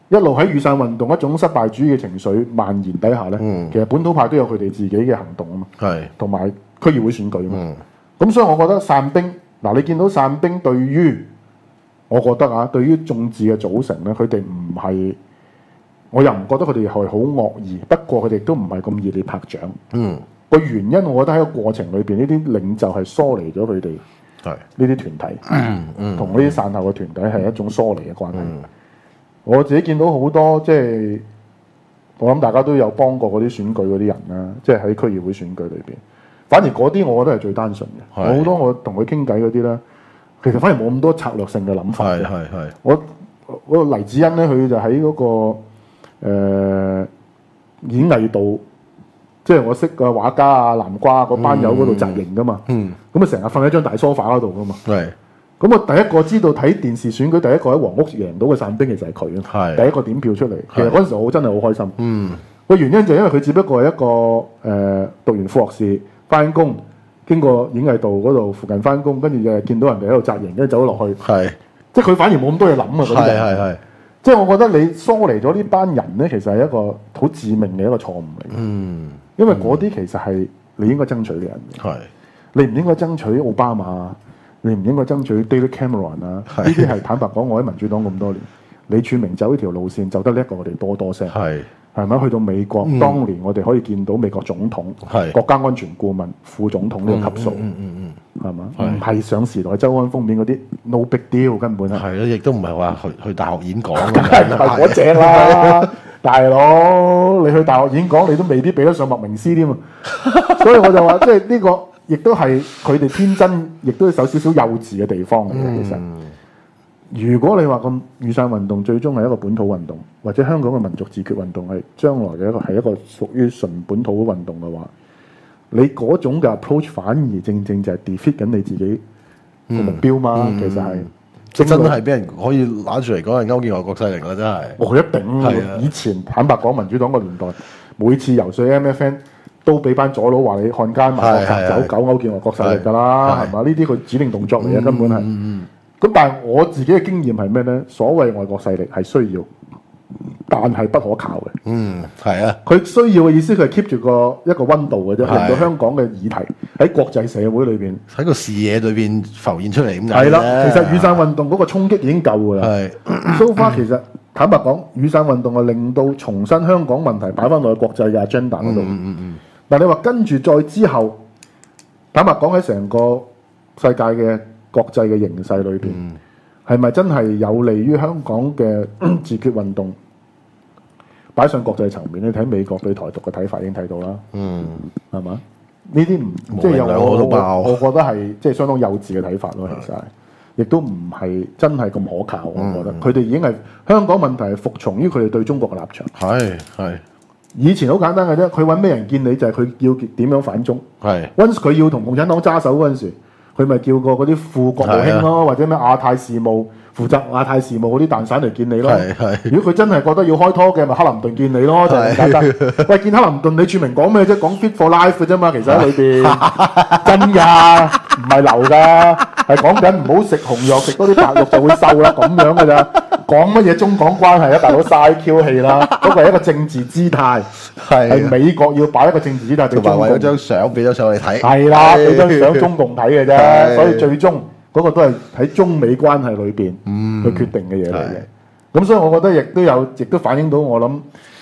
一路喺雨傘運動一種失敗主義嘅情緒蔓延底下咧，其實本土派都有佢哋自己嘅行動啊嘛， 係同埋區議會選舉啊嘛。咁所以我覺得散兵嗱，你見到散兵對於我覺得啊，對於眾志嘅組成咧，佢哋唔係，我又唔覺得佢哋係好惡意，不過佢哋都唔係咁熱烈拍掌。個原因我覺得喺個過程裏邊，呢啲領袖係疏離咗佢哋係呢啲團體，同呢啲散後嘅團體係一種疏離嘅關係。我自己見到好多即係，我諗大家都有幫過嗰啲選舉嗰啲人啦，即係喺區議會選舉裏邊，反而嗰啲我覺得係最單純嘅。好多我同佢傾偈嗰啲咧，其實反而冇咁多策略性嘅諗法嘅。我嗰個黎智恩咧，佢就喺嗰個演藝道，即係我識個畫家啊、南瓜嗰班友嗰度紮營噶嘛。咁啊成日瞓喺張大梳化嗰度噶嘛。咁我第一個知道睇電視選舉，第一個喺黃屋贏到嘅散兵，其實係佢啊。第一個點票出嚟，其實嗰陣時我真係好開心。個原因就係因為佢只不過係一個讀完副學士翻工，經過演藝道嗰度附近翻工，跟住就見到人哋喺度紮營，跟住走咗落去。即係佢反而冇咁多嘢諗啊！嗰啲人即係我覺得你疏離咗呢班人咧，其實係一個好致命嘅一個錯誤嚟。因為嗰啲其實係你應該爭取嘅人。你唔應該爭取奧巴馬。你唔應該爭取 David Cameron 啊！呢啲係坦白講，我喺民主黨咁多年，李柱銘走呢條路線走得叻過我哋多聲，係咪？去到美國，當年我哋可以見到美國總統、國家安全顧問、副總統呢個級數，係嘛？唔係上時代週刊封面嗰啲 no big deal，根本係咯，亦都唔係話去大學演講， 梗係唔係嗰隻啦，大佬！你去大學演講，你都未必比得上麥明詩添啊！所以我就話，即係呢個。亦都係佢哋天真，亦都有少少幼稚嘅地方嘅。其實，如果你話咁雨傘運動最終係一個本土運動，或者香港嘅民族自決運動係將來嘅一個屬於純本土運動嘅話，你嗰種嘅 approach 反而正正就係 defeat 緊你自己個目標嘛。其實係真係俾人可以攞住嚟講係勾結外國勢力啦，真係。 一定係啊！以前坦白講，民主黨個年代，每次游說 MFN。都俾班左佬話你漢奸、賣國賊、走狗、勾結外國勢力㗎啦，係嘛？呢啲佢指定動作嚟嘅，根本係。咁但係我自己嘅經驗係咩咧？所謂外國勢力係需要，但係不可靠嘅。佢需要嘅意思，佢係 keep 住一個溫度嘅啫，令到香港嘅議題喺國際社會裏邊， 喺個視野裏邊浮現出嚟咁。 係啦，其實雨傘運動嗰個衝擊已經夠㗎啦。So far 其實坦白講，雨傘運動係令到重新香港問題擺翻落去國際嘅 agenda 嗰度。嗱，你話跟住再之後，坦白講喺成個世界嘅國際嘅形勢裏邊，係咪真係有利於香港嘅自決運動擺上國際層面？你睇美國對台獨嘅睇法已經睇到啦，係嘛？呢啲唔即係有我覺得係即係相當幼稚嘅睇法咯，其實係，亦都唔係真係咁可靠。我覺得佢哋已經係香港問題係服從於佢哋對中國嘅立場。係。以前好簡單嘅啫，佢揾咩人見你就係佢要點樣反中。once 佢要同共產黨揸手嗰陣時，佢咪叫過嗰啲副國務卿咯，或者咩亞太事務負責亞太事務嗰啲蛋散嚟見你咯。如果佢真係覺得要開拖嘅，咪克林頓見你咯，就係咁簡單。喂，見克林頓，李柱銘講咩啫？講 fit for life 嘅啫嘛，其實喺裏邊真㗎，唔係流㗎，係講緊唔好食紅肉，食多啲白肉就會瘦啦，咁樣㗎咋。講乜嘢中港關係啊？大佬嘥 Q 氣啦！嗰個係一個政治姿態，係美國要擺一個政治姿態俾中共。同埋為咗張相俾咗上去睇，係啦，俾張相中共睇嘅啫。所以最終嗰個都係喺中美關係裏邊去決定嘅嘢嚟嘅。咁所以我覺得亦都反映到我諗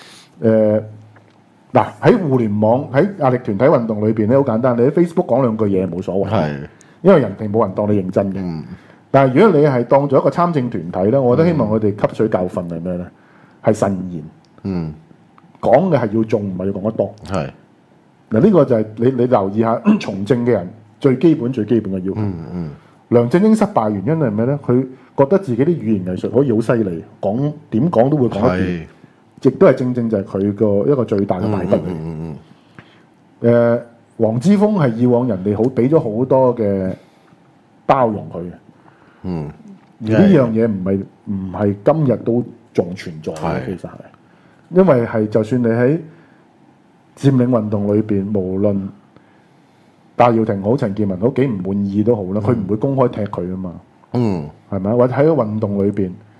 嗱喺互聯網喺壓力團體運動裏邊咧，好簡單，你喺 Facebook 講兩句嘢冇所謂，因為人哋冇人當你認真嘅。但係如果你係當咗一個參政團體咧，我覺得希望佢哋吸取教訓係咩咧？係慎言。講嘅係要重，唔係要講得多。嗱，呢個就係你留意下從政嘅人最基本嘅要求。梁振英失敗原因係咩咧？佢覺得自己啲語言藝術可以好犀利，講點講都會講得掂，亦都係正正就係佢個一個最大嘅敗筆嚟。黃之鋒係以往人哋好俾咗好多嘅包容佢嘅。而呢樣嘢唔係今日都仲存在嘅，其實係，因為係就算你喺佔領運動裏邊，無論戴耀廷好、陳健民好幾唔滿意都好啦，佢唔會公開踢佢啊嘛，係咪？或者喺個運動裏邊，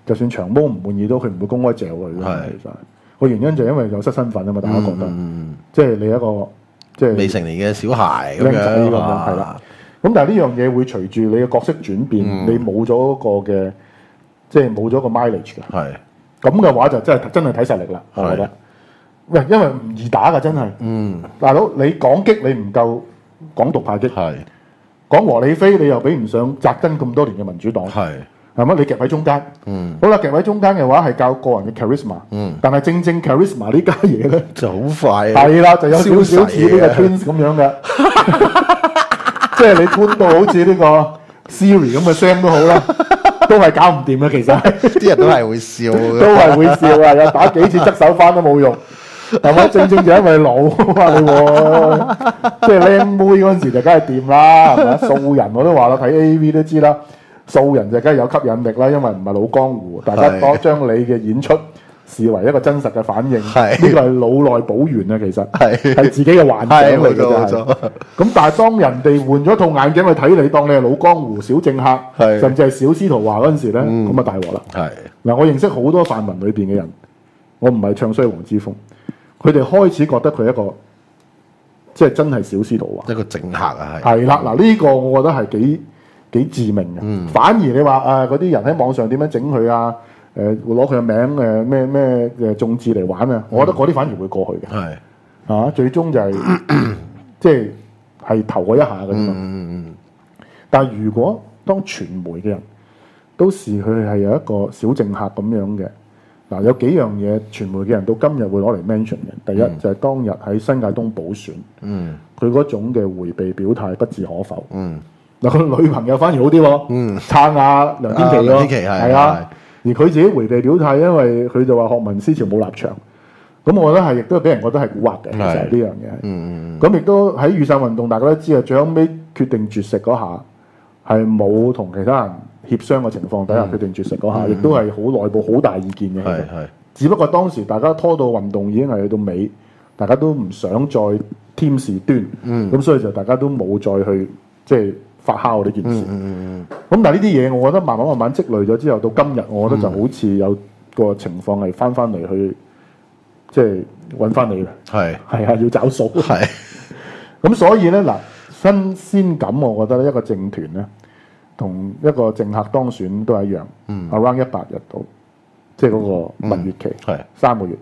就算長毛唔滿意都，佢唔會公開嚼佢嘅。其實個原因就係因為有失身份啊嘛，大家覺得，即係你一個即係未成年嘅小孩咁僆仔咁樣樣係啦。咁但係呢樣嘢會隨住你嘅角色轉變，你冇咗個嘅，即係冇咗個 mileage 嘅。 係咁嘅話就真係睇實力啦，我覺得。喂，因為唔易打㗎，真係。大佬你講擊你唔夠港獨派擊，講和理非你又比唔上扎根咁多年嘅民主黨，係咪？你夾喺中間，好啦，夾喺中間嘅話係較個人嘅 charisma，但係正 charisma 呢家嘢咧就好快， 係啦，就有少少似呢個 Twins 咁樣嘅，即係你搬到好似呢個 Siri 咁嘅聲都好啦。都係搞唔掂嘅，其實啲人都係會笑嘅， 都係會笑啊！有打幾次側手翻都冇用，係咪？正就因為老啊你喎，即係靚妹嗰陣時就梗係掂啦，係咪？素人我都話啦，睇 AV 都知啦，素人就梗係有吸引力啦，因為唔係老江湖，大家多將你嘅演出視為一個真實嘅反應，呢個係腦內補完啊，其實係自己嘅幻想嚟嘅啫。咁但係當人哋換咗套眼鏡去睇你，當你係老江湖、小政客，甚至係小司徒華嗰陣時咧，咁啊大鑊啦。嗱，我認識好多泛民裏邊嘅人，我唔係唱衰黃之鋒，佢哋開始覺得佢係一個即係真係小司徒華， 一個政客啊， 係啦。嗱，呢個我覺得係幾致命嘅。反而你話嗰啲人喺網上點樣整佢啊？會攞佢嘅名咩嘅眾志嚟玩啊！我覺得嗰啲反而會過去嘅，最終就係即係投嗰一下嘅啫嘛。但係如果當傳媒嘅人都視佢係有一個小政客咁樣嘅，嗱，有幾樣嘢傳媒嘅人到今日會攞嚟 mention 嘅。第一就係當日喺新界東補選，佢嗰種嘅迴避表態不置可否。嗱，佢女朋友反而好啲喎，撐阿梁天琦咯，係啊。而佢自己迴避表態，因為佢就話學民思潮冇立場，咁我覺得係亦都俾人覺得係蠱惑嘅，其實呢樣嘢。咁亦都喺雨傘運動，大家都知啊，最後尾決定絕食嗰下係冇同其他人協商嘅情況底下決定絕食嗰下，亦都係好內部好大意見嘅。只不過當時大家拖到運動已經係去到尾，大家都唔想再添事端，咁所以就大家都冇再去即係發酵呢件事，咁但係呢啲嘢，我覺得慢慢積累咗之後，到今日，我覺得就好似有個情況係翻嚟去，即係揾翻你嘅，係啊，要找數，咁所以咧嗱，新鮮感，我覺得一個政團咧，同一個政客當選都係一樣，around 100日到，即係嗰個蜜月期，3個月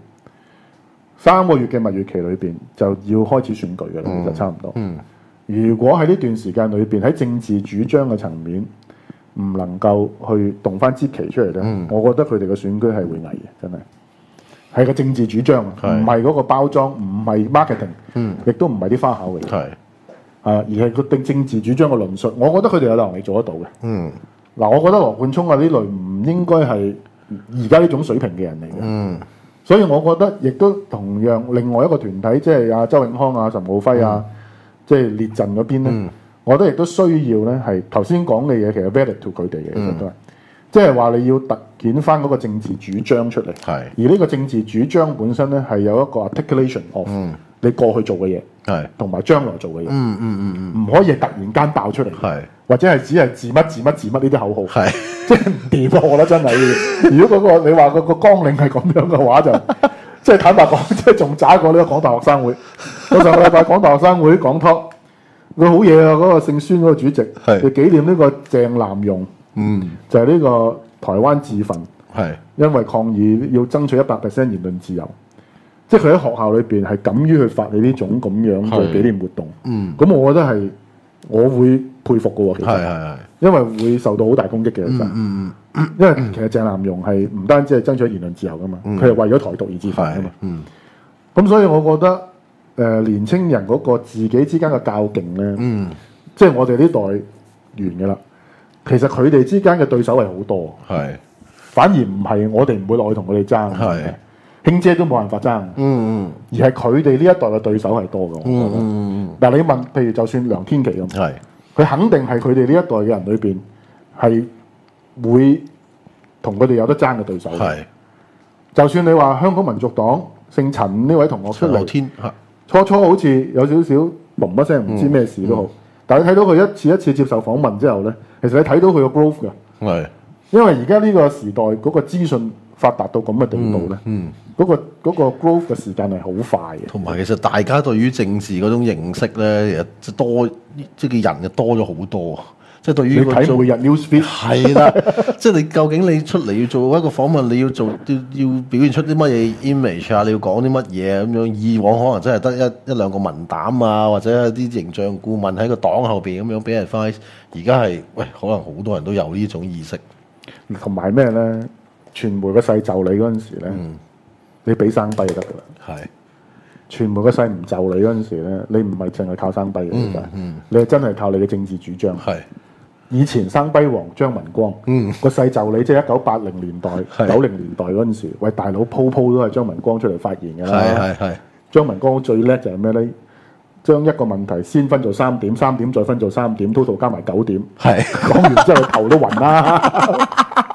，3個月嘅蜜月期裏邊就要開始選舉嘅啦，其實差唔多。如果喺呢段時間裏邊喺政治主張嘅層面唔能夠去動翻支旗出嚟咧，我覺得佢哋嘅選舉係會危嘅，真係係個政治主張，唔係嗰個包裝，唔係 marketing，亦都唔係啲花巧嘅嘢，而係個政治主張嘅論述。我覺得佢哋有能力做得到嘅。嗱，我覺得羅冠聰啊呢類唔應該係而家呢種水平嘅人嚟嘅，所以我覺得亦都同樣另外一個團體，即係阿周永康啊、岑敖暉啊。即係列陣嗰邊咧，我覺得亦都需要咧，係頭先講嘅嘢，其實 valid to 佢哋嘅，其實都係，即係話你要突顯翻嗰個政治主張出嚟。而呢個政治主張本身咧係有一個 articulation of 你過去做嘅嘢，同埋將來做嘅嘢。唔可以突然間爆出嚟，或者係只係字乜呢啲口號，即係唔掂啊！我覺得真係，如果嗰個你話個綱領係咁樣嘅話就。即係坦白講，即係仲渣過呢個港大學生會。我上個禮拜港大學生會講 talk，佢好嘢啊！嗰個姓孫嗰個主席，就紀念呢個鄭南榕，就係呢個台灣自焚，因為抗議要爭取100% 言論自由，即係佢喺學校裏邊係敢於去發起呢種咁樣嘅紀念活動。咁我覺得係我會佩服嘅喎，其實，因為會受到好大攻擊嘅，其實。因為其實鄭南榕係唔單止係爭取言論自由噶嘛，佢係為咗台獨而自焚噶嘛。咁所以我覺得年青人嗰個自己之間嘅較勁咧，即係我哋呢代完噶啦。其實佢哋之間嘅對手係好多，反而唔係我哋唔會落去同佢哋爭，卿姐都冇辦法爭，而係佢哋呢一代嘅對手係多嘅。我覺得，嗱你問，譬如就算梁天琦咁，佢肯定係佢哋呢一代嘅人裏邊係。會同佢哋有得爭嘅對手，就算你話香港民族黨姓陳呢位同學出嚟，初好似有少少嘣一聲唔知咩事都好，但係你睇到佢一次一次接受訪問之後咧，其實你睇到佢個 growth 嘅， 因為而家呢個時代嗰個資訊發達到咁嘅地步咧，嗰個 growth 嘅時間係好快嘅。 同埋其實大家對於政治嗰種認識咧，其實多即係人就多咗好多。即係對於你睇每日 newsfeed 係啦，即係你究竟你出嚟要做一個訪問，你要表現出啲乜嘢 image 啊？你要講啲乜嘢咁樣？以往可能真係得一兩個文膽啊，或者一啲形象顧問喺個黨後邊咁樣俾人 advice。而家係喂，可能好多人都有呢種意識。 同埋咩咧？傳媒嘅勢就你嗰陣時咧，你俾生幣就得㗎啦。係傳媒嘅勢唔就你嗰陣時咧，你唔係淨係靠生幣嘅，你係真係靠你嘅政治主張。係。以前生輝王張文光，個勢就你即係1980年代、90年代嗰陣時，喂大佬鋪都係張文光出嚟發言㗎啦。係。張文光最叻就係咩咧？將一個問題先分做3點，3點再分做3點，total 加埋9點。係講完之後頭都暈啦。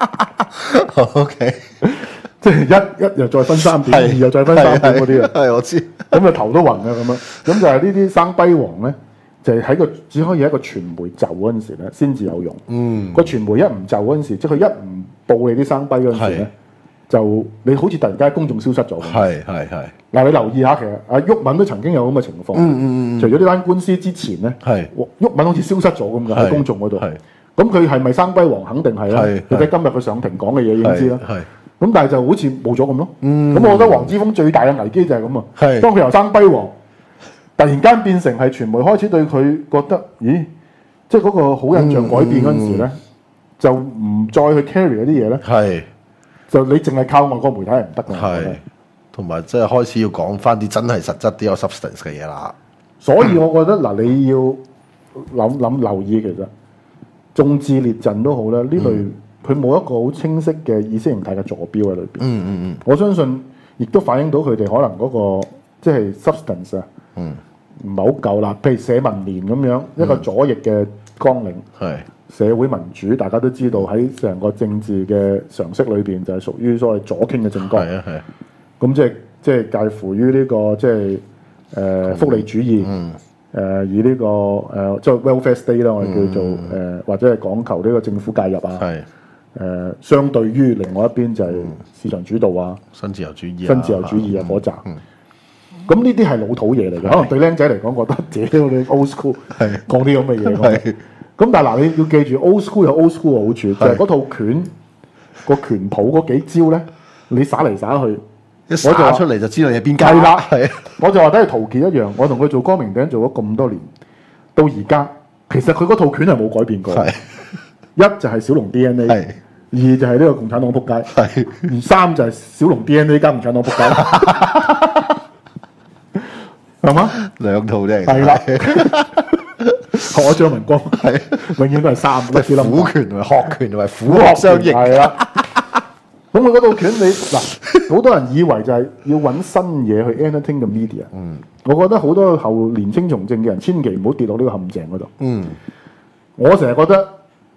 OK， 即係一又再分3點，2又再分3點嗰啲啊。 係我知。 咁啊頭都暈啊咁樣。咁就係呢啲生輝王咧。就係喺只可以喺個傳媒就嗰陣時咧，先至有用。個傳媒一唔就嗰陣時，即係佢一唔報你啲生輝嗰陣時咧，就你好似突然間公眾消失咗。係。嗱，你留意下，其實阿毓民都曾經有咁嘅情況。除咗呢單官司之前咧，毓民好似消失咗咁嘅喺公眾嗰度。咁佢係咪生輝王？肯定係啦。你睇今日佢上庭講嘅嘢已經知啦。咁但係就好似冇咗咁咯。咁我覺得黃之鋒最大嘅危機就係咁啊。當佢由生輝王突然間變成係傳媒開始對佢覺得，咦，即係嗰個好印象改變嗰陣時咧，就唔再去 carry 嗰啲嘢咧，就你淨係靠外國媒體係唔得嘅。 同埋即係開始要講翻啲真係實質啲有 substance 嘅嘢啦。 所以我覺得嗱，你要諗留意，其實眾志列陣都好啦，呢類佢冇一個好清晰嘅意識形態嘅坐標喺裏邊。我相信亦都反映到佢哋可能嗰個即係 substance 啊。唔係好夠啦，譬如社民連咁樣一個左翼嘅綱領，社會民主，大家都知道喺成個政治嘅常識裏邊就係屬於所謂左傾嘅政綱。咁即係介乎於呢個即係福利主義，以呢個即係 welfare state 啦，我哋叫做或者係講求呢個政府介入啊。相對於另外一邊就係市場主導啊，新自由主義啊嗰扎。咁呢啲係老土嘢嚟嘅，可能對僆仔嚟講覺得自己我哋 old school 講啲咁嘅嘢。咁但係嗱，你要記住 old school 有 old school 嘅好處，就係嗰套拳個拳譜嗰幾招咧，你耍嚟耍去， 一耍出嚟就知道你係邊間。 係啦，我就話睇陶傑一樣，我同佢做光明頂做咗咁多年，到而家其實佢嗰套拳係冇改變過。一就係小龍 DNA， 二就係呢個共產黨仆街，而三就係小龍 DNA 加共產黨仆街。係嘛？ 兩套啫。 係啦，學咗張文光永遠都係三粒字。 虎拳同埋學拳同埋虎學相迎。係啦。 咁佢嗰套拳你嗱，好多人以為就係要揾新嘢去 entertain 嘅 media。我覺得好多後年青從政嘅人千祈唔好跌落呢個陷阱嗰度。我成日覺得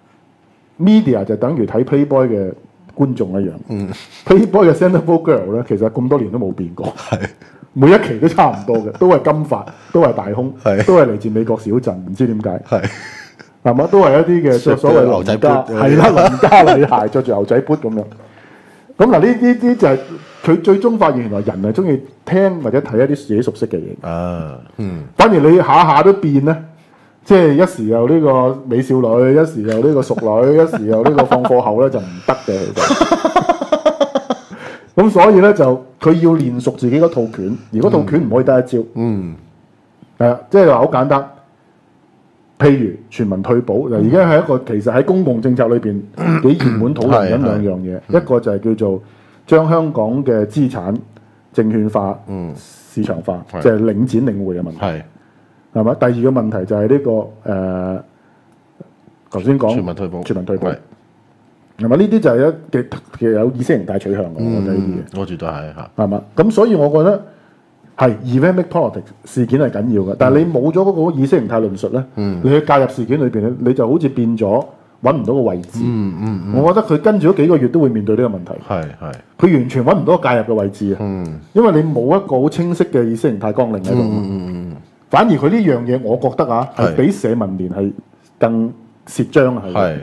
media 就等於睇 Playboy 嘅觀眾一樣。Playboy 嘅 centerfold girl 咧，其實咁多年都冇變過。每一期都差唔多嘅，都係金髮，都係大胸，都係嚟自美國小鎮，唔知點解，係嘛？都係一啲嘅所謂牛仔 boot，係啦，鄰家女鞋着住牛仔 boot 咁樣。咁嗱，呢啲就係佢最終發現，原來人係中意聽或者睇一啲自己熟悉嘅嘢。反而你下下都變咧，即係一時又呢個美少女，一時又呢個淑女，一時又呢個放課後咧就唔得嘅，其實。咁所以咧就佢要練熟自己嗰套拳，而嗰套拳唔可以得一招。係啊，即係話好簡單。譬如全民退保，而家係一個其實喺公共政策裏邊幾熱門討論緊兩樣嘢，一個就係叫做將香港嘅資產證券化、市場化，即係領展領匯嘅問題。係嘛？第二個問題就係呢個頭先講全民退保。係嘛？呢啲就係其實有意識形態取向嘅，我覺得呢啲嘢。 我絕對係嚇。 係嘛？咁所以我覺得係 event make politics 事件係緊要嘅，但係你冇咗嗰個意識形態論述咧，你去介入事件裏邊咧，你就好似變咗揾唔到個位置。我覺得佢跟住嗰幾個月都會面對呢個問題。佢完全揾唔到介入嘅位置啊。因為你冇一個好清晰嘅意識形態綱領喺度。反而佢呢樣嘢，我覺得啊，係比社民連係更蝕章啊。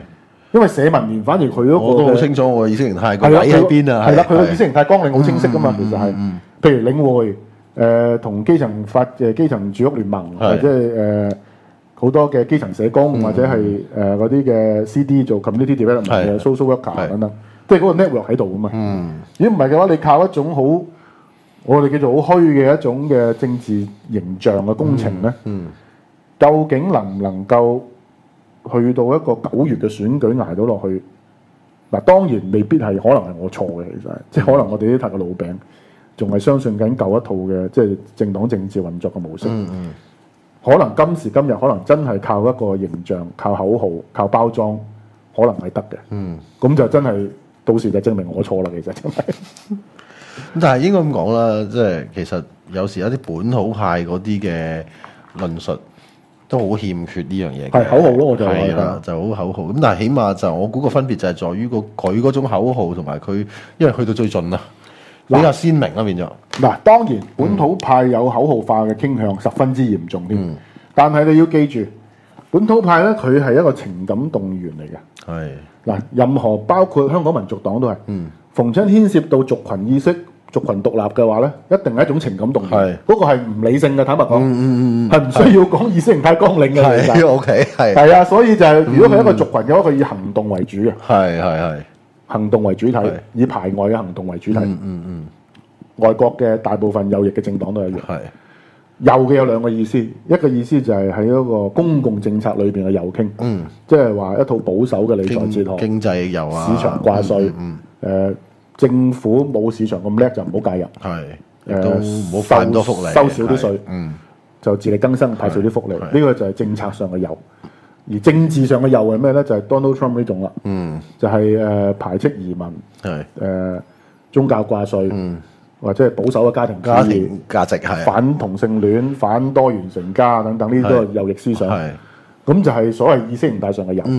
因為社民連反而佢嗰個我都好清楚我意識形態個係啦， 位喺邊啊， 係啦，佢個意識形態綱領好清晰噶嘛，其實係，譬如領匯同基層住屋聯盟，或者係好多嘅基層社工，或者係嗰啲嘅 CD 做 community development 嘅 social worker 等等，即係嗰個 network 喺度噶嘛。如果唔係嘅話，你靠一種好我哋叫做好虛嘅一種嘅政治形象嘅工程咧，究竟能唔能夠去到一個9月嘅選舉捱到落去？嗱，當然未必係，可能係我錯嘅，其實即係可能我哋呢頭嘅老餅仲係相信緊舊一套嘅即係政黨政治運作嘅模式。可能今時今日可能真係靠一個形象、靠口號、靠包裝，可能係得嘅。咁就真係到時就證明我錯啦。其實真係。 咁但係應該咁講啦，即係其實有時有啲本土派嗰啲嘅論述都好欠缺呢樣嘢。 係口號咯，我就係啦，就好口號。咁但係起碼就我估個分別就係在於佢嗰種口號同埋佢，因為去到最盡啦，比較鮮明啦變咗。 嗱，當然本土派有口號化嘅傾向，十分之嚴重添。但係你要記住，本土派咧佢係一個情感動員嚟嘅。 係嗱，任何包括香港民族黨都係，逢親牽涉到族群意識、族群獨立嘅話咧，一定係一種情感動員。係嗰個係唔理性嘅，坦白講，係唔需要講意識形態綱領嘅。其實 OK 係啊，所以就係如果佢係一個族群嘅話，佢以行動為主嘅。係行動為主體，以排外嘅行動為主體。外國嘅大部分右翼嘅政黨都係一樣。右嘅有兩個意思，一個意思就係喺嗰個公共政策裏邊嘅右傾，即係話一套保守嘅理財哲學， 經濟右啊， 市場掛稅，政府冇市場咁叻就唔好介入， 都唔好派咁多福利， 收少啲稅，就自力更生，派少啲福利，呢個就係政策上嘅右。而政治上嘅右係咩咧？就係 Donald Trump 呢種啦，就係排斥移民，宗教掛稅。或者係保守嘅家庭價值係反同性戀、反多元成家等等，呢啲都係右翼思想。咁就係所謂意識形態上嘅右。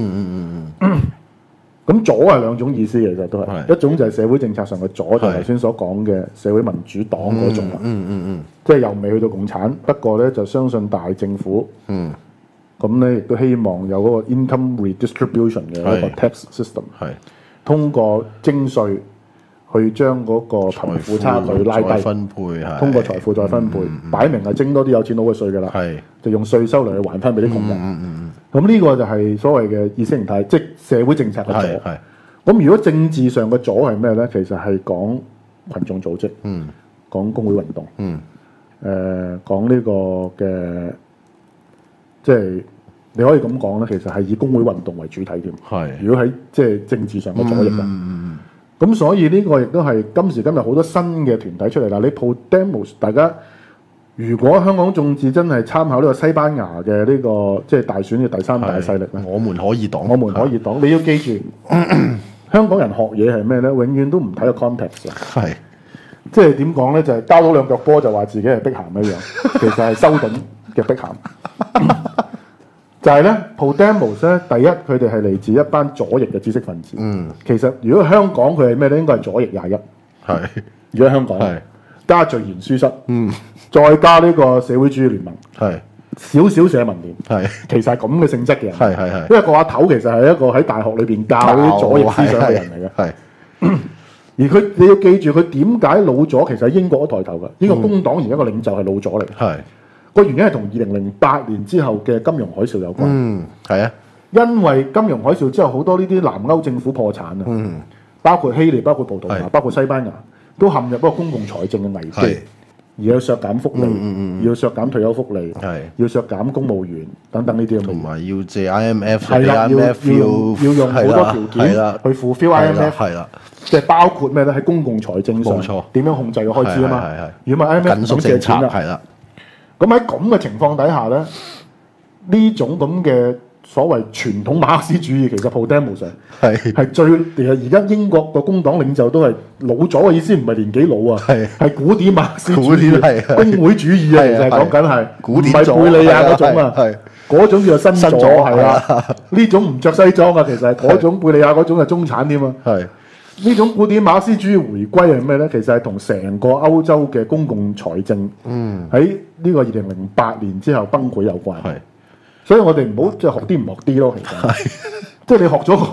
咁左係兩種意思，其實都係一種就係社會政策上嘅左，就係頭先所講嘅社會民主黨嗰種啦。即係又未去到共產，不過咧就相信大政府。咁咧亦都希望有嗰個 income redistribution 嘅一個 tax system，通過徵稅。去將嗰個貧富差距拉低， 分配通過財富再分配，擺明係徵多啲有錢佬嘅稅㗎啦，就用稅收嚟去還翻俾啲窮人。咁呢個就係所謂嘅意識形態，即係社會政策嘅左。咁如果政治上嘅左係咩咧？其實係講群眾組織，講工會運動，講呢個嘅，即係你可以咁講咧，其實係以工會運動為主體添。如果喺即係政治上嘅左翼嘅。咁所以呢個亦都係今時今日好多新嘅團體出嚟啦。你 Podemos 大家如果香港眾志真係參考呢個西班牙嘅呢個即係大選嘅第三大勢力咧， 我們可以黨， 你要記住，香港人學嘢係咩咧？永遠都唔睇個 context 嘅，即係點講咧？就係交到兩腳波就話自己係碧咸一樣，其實係修頓嘅碧咸。就係咧 Podemos 咧，第一佢哋係嚟自一班左翼嘅知識分子。其實如果香港佢係咩咧？應該係左翼21。如果香港加序言書室，再加呢個社會主義聯盟，少少社民連，其實係咁嘅性質嘅人。因為個阿頭其實係一個喺大學裏邊教啲左翼思想嘅人嚟嘅。而佢你要記住，佢點解老左其實喺英國都抬頭㗎？英國工黨而家個領袖係老左嚟。個原因係同2008年之後嘅金融海嘯有關。因為金融海嘯之後，好多呢啲南歐政府破產啊，包括希臘、包括葡萄牙、包括西班牙，都陷入一個公共財政嘅危機，而要削減福利，要削減退休福利，要削減公務員等等呢啲咁嘅嘢， 同埋要借 IMF， 係啦，要用好多條件去 fulfill IMF， 係啦，即係包括咩咧？喺公共財政上點樣控制個開支啊嘛？如果唔係 IMF 咁借錢啦，係啦。咁喺咁嘅情況底下咧，呢種咁嘅所謂傳統馬克思主義，其實 Podemos 係最其實而家英國個工黨領袖都係老左嘅意思，唔係年紀老啊，係古典馬克思主義、工會主義啊，其實係講緊係唔係貝利亞嗰種啊，嗰種叫做新左係啦，呢種唔着西裝啊，其實係嗰種貝利亞嗰種係中產添啊。呢種古典馬克思主義回歸係咩咧？其實係同成個歐洲嘅公共財政喺呢個2008年之後崩潰有關。所以我哋唔好即係學啲唔學啲咯。其實即係你學咗個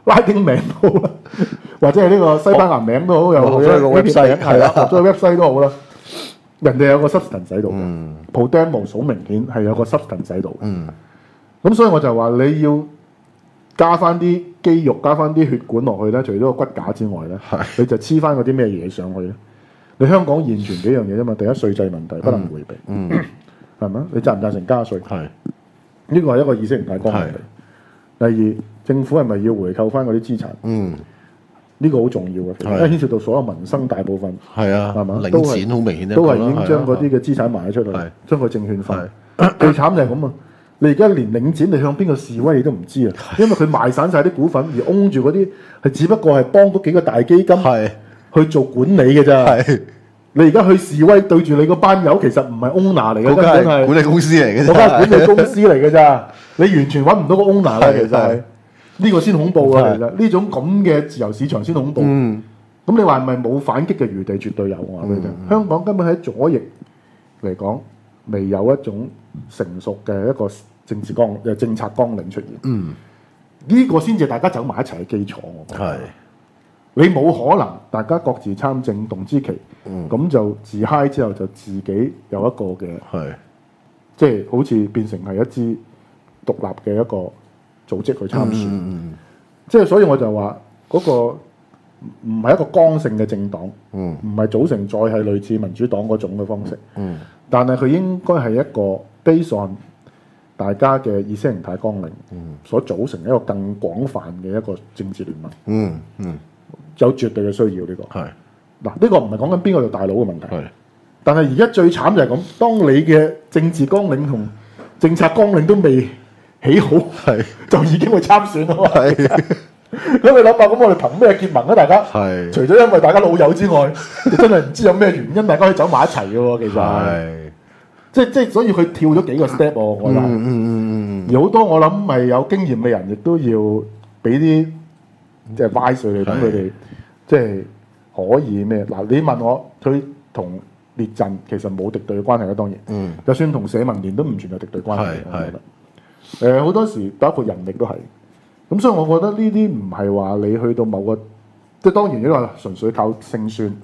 拉丁名都好啦，或者係呢個西班牙名都好，又學咗個 website 係啦，學咗個 website 都好啦。人哋有個 substance 喺度嘅，Podemos 好明顯係有個 substance 喺度嘅。咁所以我就話你要加翻啲肌肉，加翻啲血管落去咧，除咗個骨架之外咧，你就黐翻嗰啲咩嘢上去咧？你香港現存幾樣嘢啫嘛，第一稅制問題不能迴避，係咪？你贊唔贊成加稅？係呢個係一個意識形態光明嚟。第二，政府係咪要回購翻嗰啲資產？呢個好重要嘅，因為牽涉到所有民生大部分。係啊，係嘛？ 領展好明顯都係已經將嗰啲嘅資產賣咗出去，將佢證券化。最慘就係咁啊！你而家連領展你向邊個示威你都唔知啊，因為佢賣散晒啲股份，而 own 住嗰啲係只不過係幫嗰幾個大基金去做管理嘅咋。你而家去示威對住你嗰班友，其實唔係 owner 嚟嘅，根本係管理公司嚟嘅。 嗰間管理公司嚟嘅咋，你完全揾唔到個 owner 啦。其實係呢個先恐怖啊！其實呢種咁嘅自由市場先恐怖。咁你話係咪冇反擊嘅餘地？絕對有。我話俾你聽，香港根本喺左翼嚟講，未有一種成熟嘅一個政策綱領出現。呢個先至大家走埋一齊嘅基礎。我覺得你冇可能大家各自參政動之期，咁就自嗨之後就自己有一個嘅，即係好似變成係一支獨立嘅一個組織去參選。即係所以我就話嗰個唔係一個剛性嘅政黨，唔係組成再係類似民主黨嗰種嘅方式。但係佢應該係一個 based on 大家嘅意識形態綱領所組成一個更廣泛嘅一個政治聯盟。有絕對嘅需要呢個。嗱，呢個唔係講緊邊個做大佬嘅問題。但係而家最慘就係咁，當你嘅政治綱領同政策綱領都未起好，就已經會參選啦嘛。咁你諗下，咁我哋憑咩結盟啊？大家除咗因為大家老友之外，你真係唔知有咩原因大家可以走埋一齊嘅喎。其實即所以佢跳咗幾個 step 我覺得。而好多我諗咪有經驗嘅人，亦都要俾啲即係 advice 佢哋，等佢哋即係可以咩？嗱，你問我佢同列陣其實冇敵對嘅關係啦，當然。就算同社民連都唔存在敵對關係。我覺得好多時包括人力都係。咁所以我覺得呢啲唔係話你去到某個，即係當然呢個純粹靠勝算。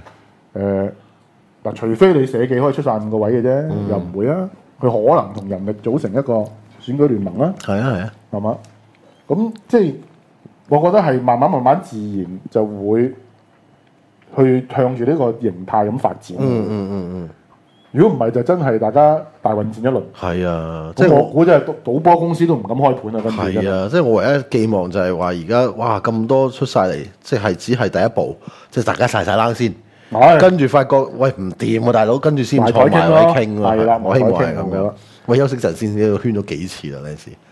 嗱，除非你社記可以出晒5個位嘅啫，又唔會啊。佢可能同人力組成一個選舉聯盟啦。係嘛？咁即係我覺得係慢慢自然就會去向住呢個形態咁發展。如果唔係就真係大家大混戰一輪。即係我估真係賭波公司都唔敢開盤啊！跟住即係我唯一寄望就係話而家哇咁多出晒嚟，即係只係第一步，即係大家晒冷先。跟住發覺喂唔掂喎，大佬，跟住先坐埋位傾喎。我希望係咁樣。喂，休息陣先，呢度圈咗幾次啦呢陣時。